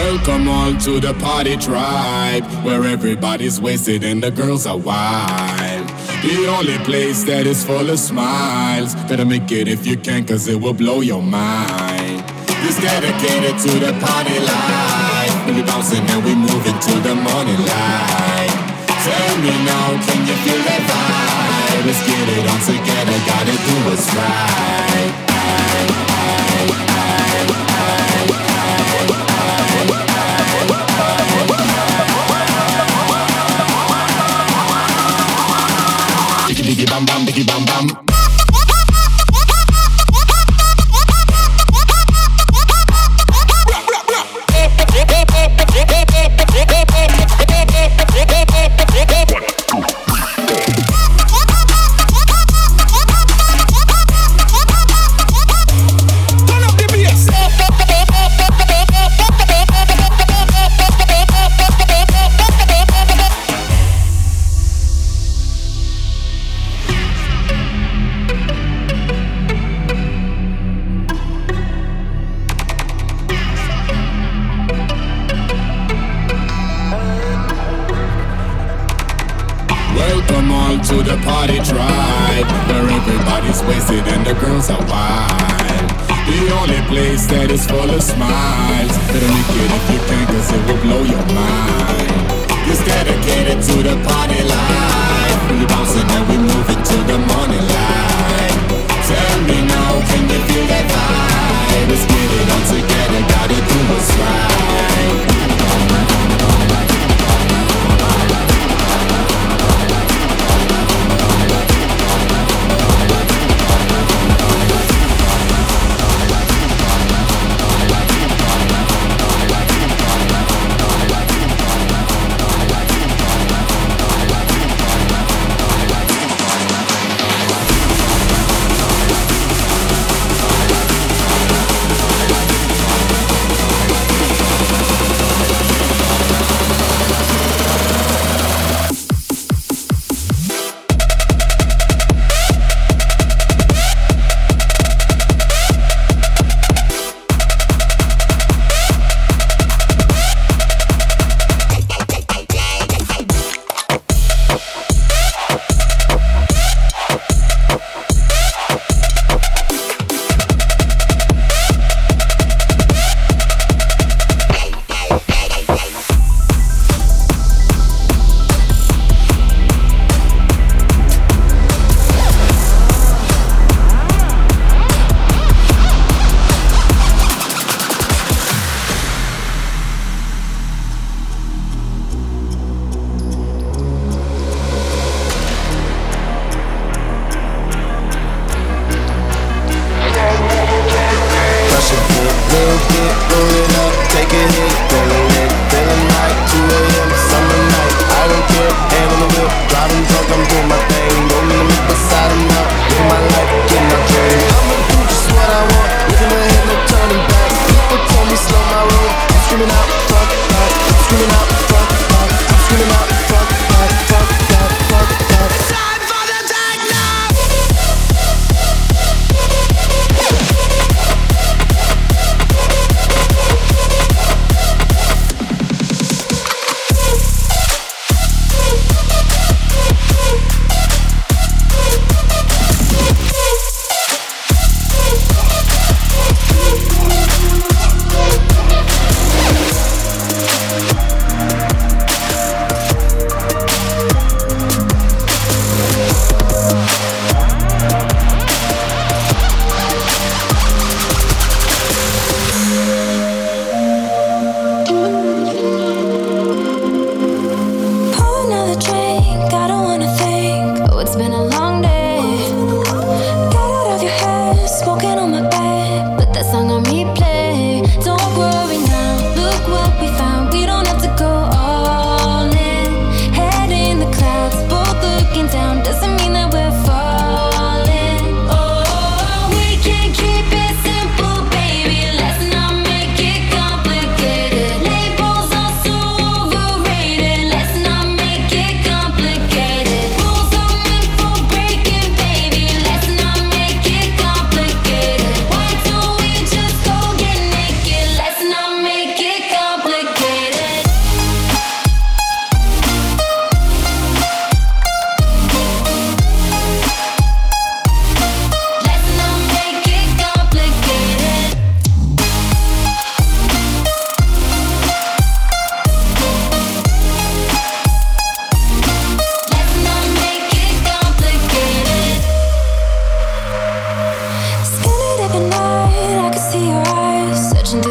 Welcome all to the party tribe, where everybody's wasted and the girls are wild. The only place that is full of smiles. Better make it if you can, cause it will blow your mind. It's dedicated to the party life. We bouncing and we moving to the morning light. Tell me now, can you feel that vibe? Let's get it on together, gotta do what's right. Diggy bam bam, diggy bam bam. Welcome all to the party tribe, where everybody's wasted and the girls are wild. The only place that is full of smiles. Better make it if you can, cause it will blow your mind. It's dedicated to the party life. We bouncing and we moving to the morning light. Tell me now, can you feel that vibe? Let's get it on together, gotta do what's right.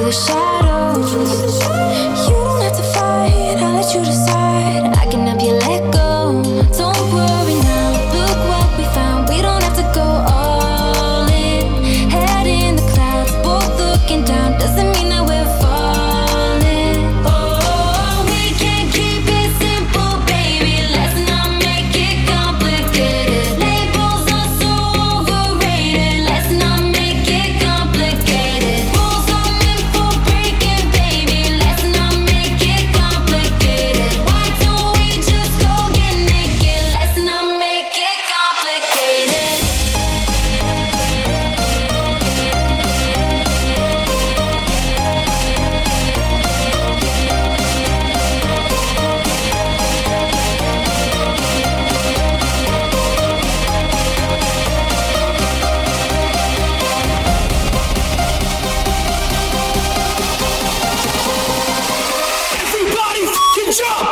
the shadows. You don't have to fight, I'll let you decide. I can help you let go. Don't worry now, look what we found. We don't have to go all in. Head in the clouds, both looking down. Doesn't mean that we're falling. Oh, we can keep it simple, baby. Let's not make it complicated. Labels are so overrated. Let's not make it complicated. Rules are meant for breaking, baby. Let's not make it complicated. Why don't we just go get naked? Let's not make it complicated. Everybody fucking jump!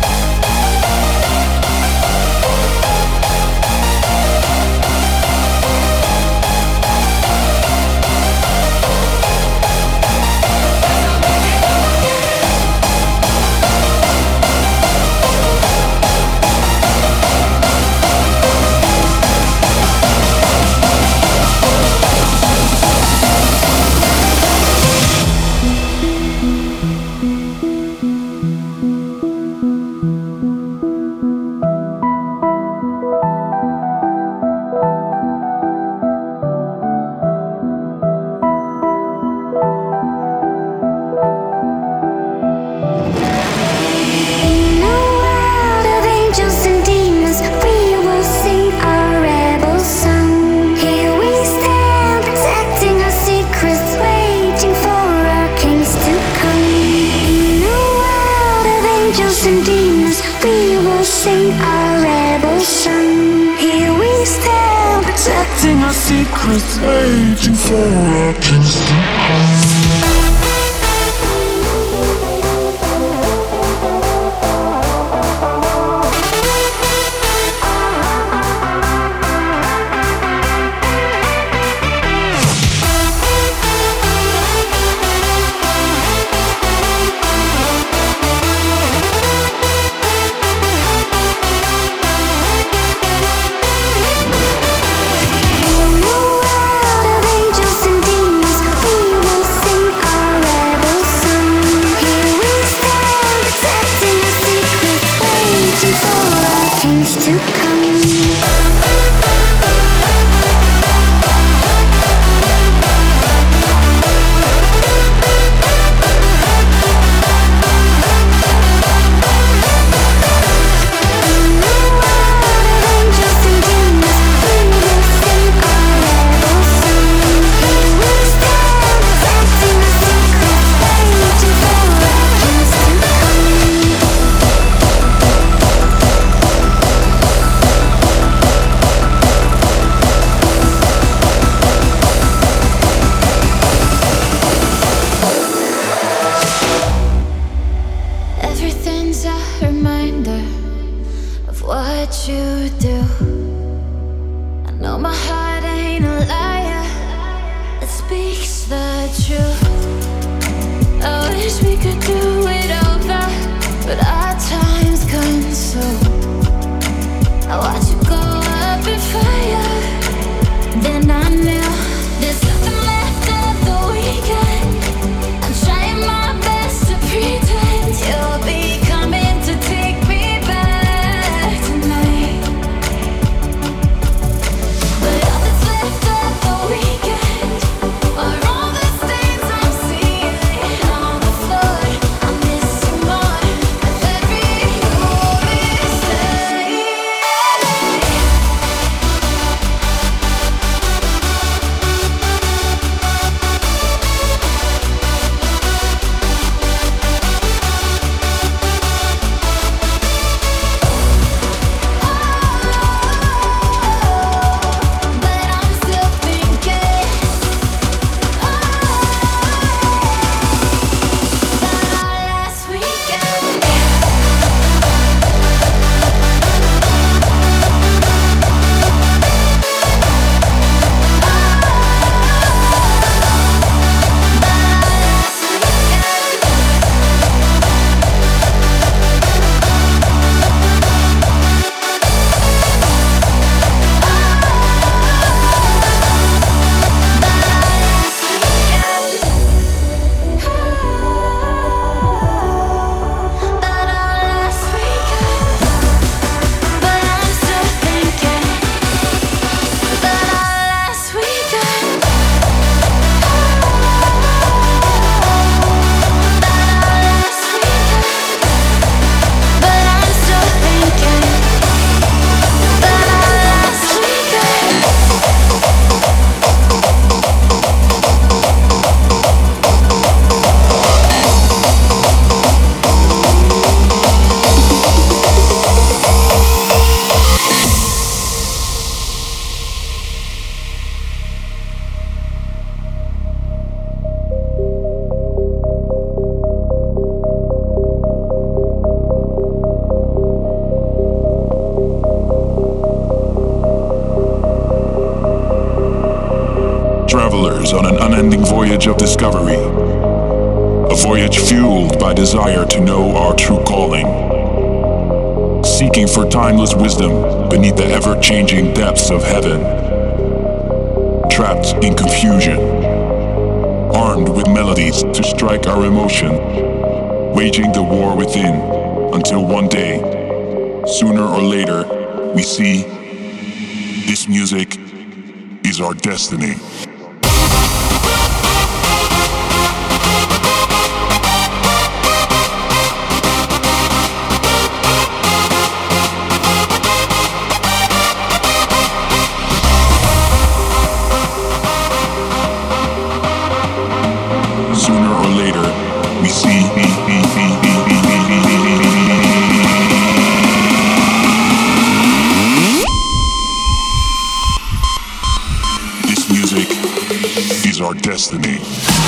In a world of angels and demons, we will sing our rebel song. Here we stand, protecting our secrets, waiting for our kings to come. In a world of angels and demons, we will sing our rebel song. Here we stand, protecting our secrets, waiting for our kings to come. In a world of angels and demons, we will sing our rebel song. Here we stand, protecting our secrets, waiting for our kings to come. Everything's a reminder of what you do. I know my heart ain't a liar, it speaks the truth. I wish we could do it over, but our time's consumed. I watch you go up in fire, then I knew there's nothing left of the weekend. I'm trying my best to pretend you'll be coming to take me back tonight. But all that's left of the weekend are all the stains I'm seeing on the floor. voyage of discovery, a voyage fueled by desire to know our true calling, seeking for timeless wisdom beneath the ever-changing depths of heaven, trapped in confusion, armed with melodies to strike our emotion, waging the war within until one day, sooner or later, we see this music is our destiny. Sooner or later, we see this music is our destiny.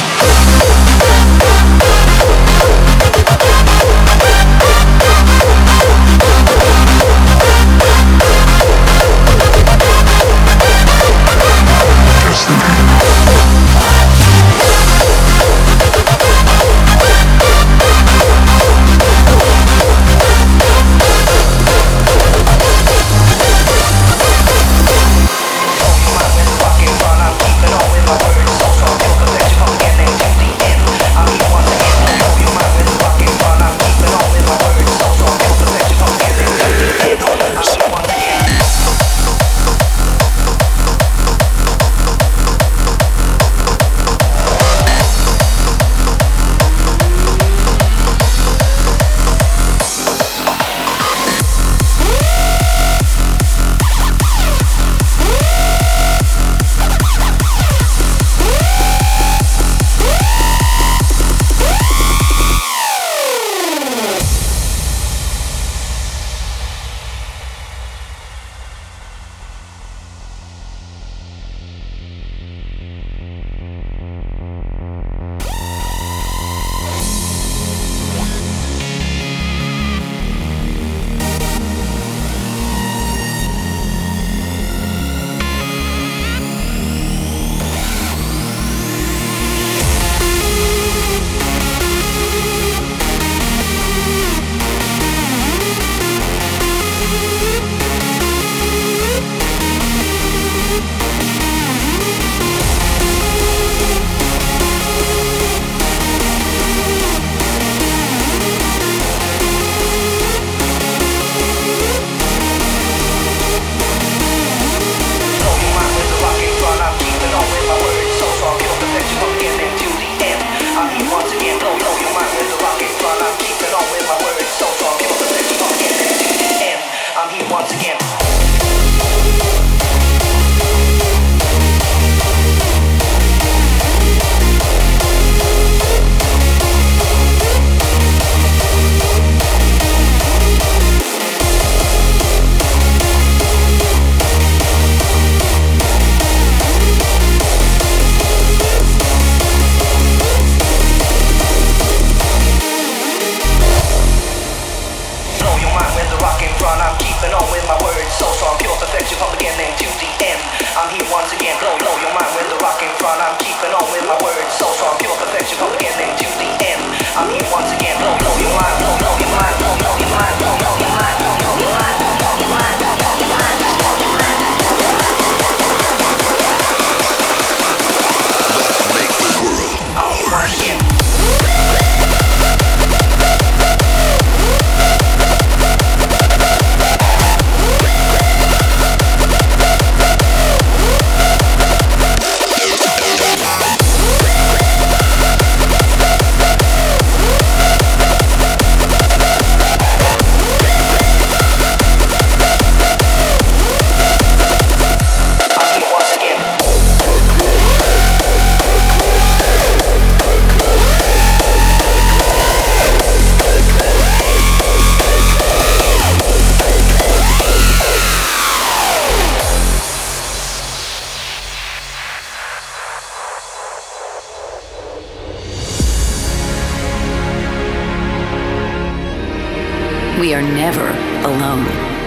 We are never alone.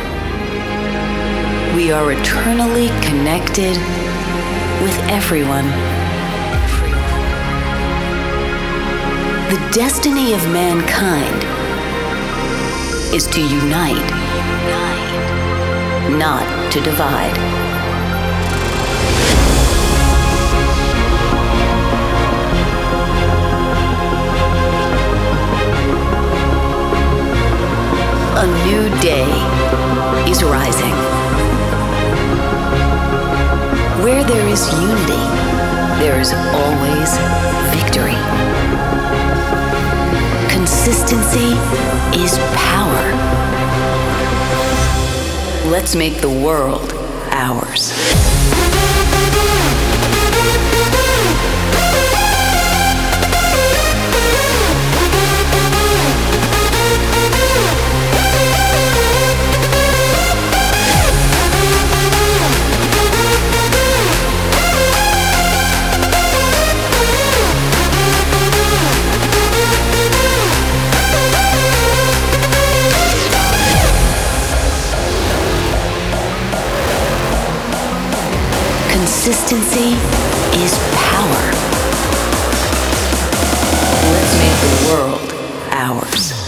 We are eternally connected with everyone. The destiny of mankind is to unite, not to divide. A new day is rising. Where there is unity, there is always victory. Consistency is power. Let's make the world ours. Consistency is power. Let's make the world ours.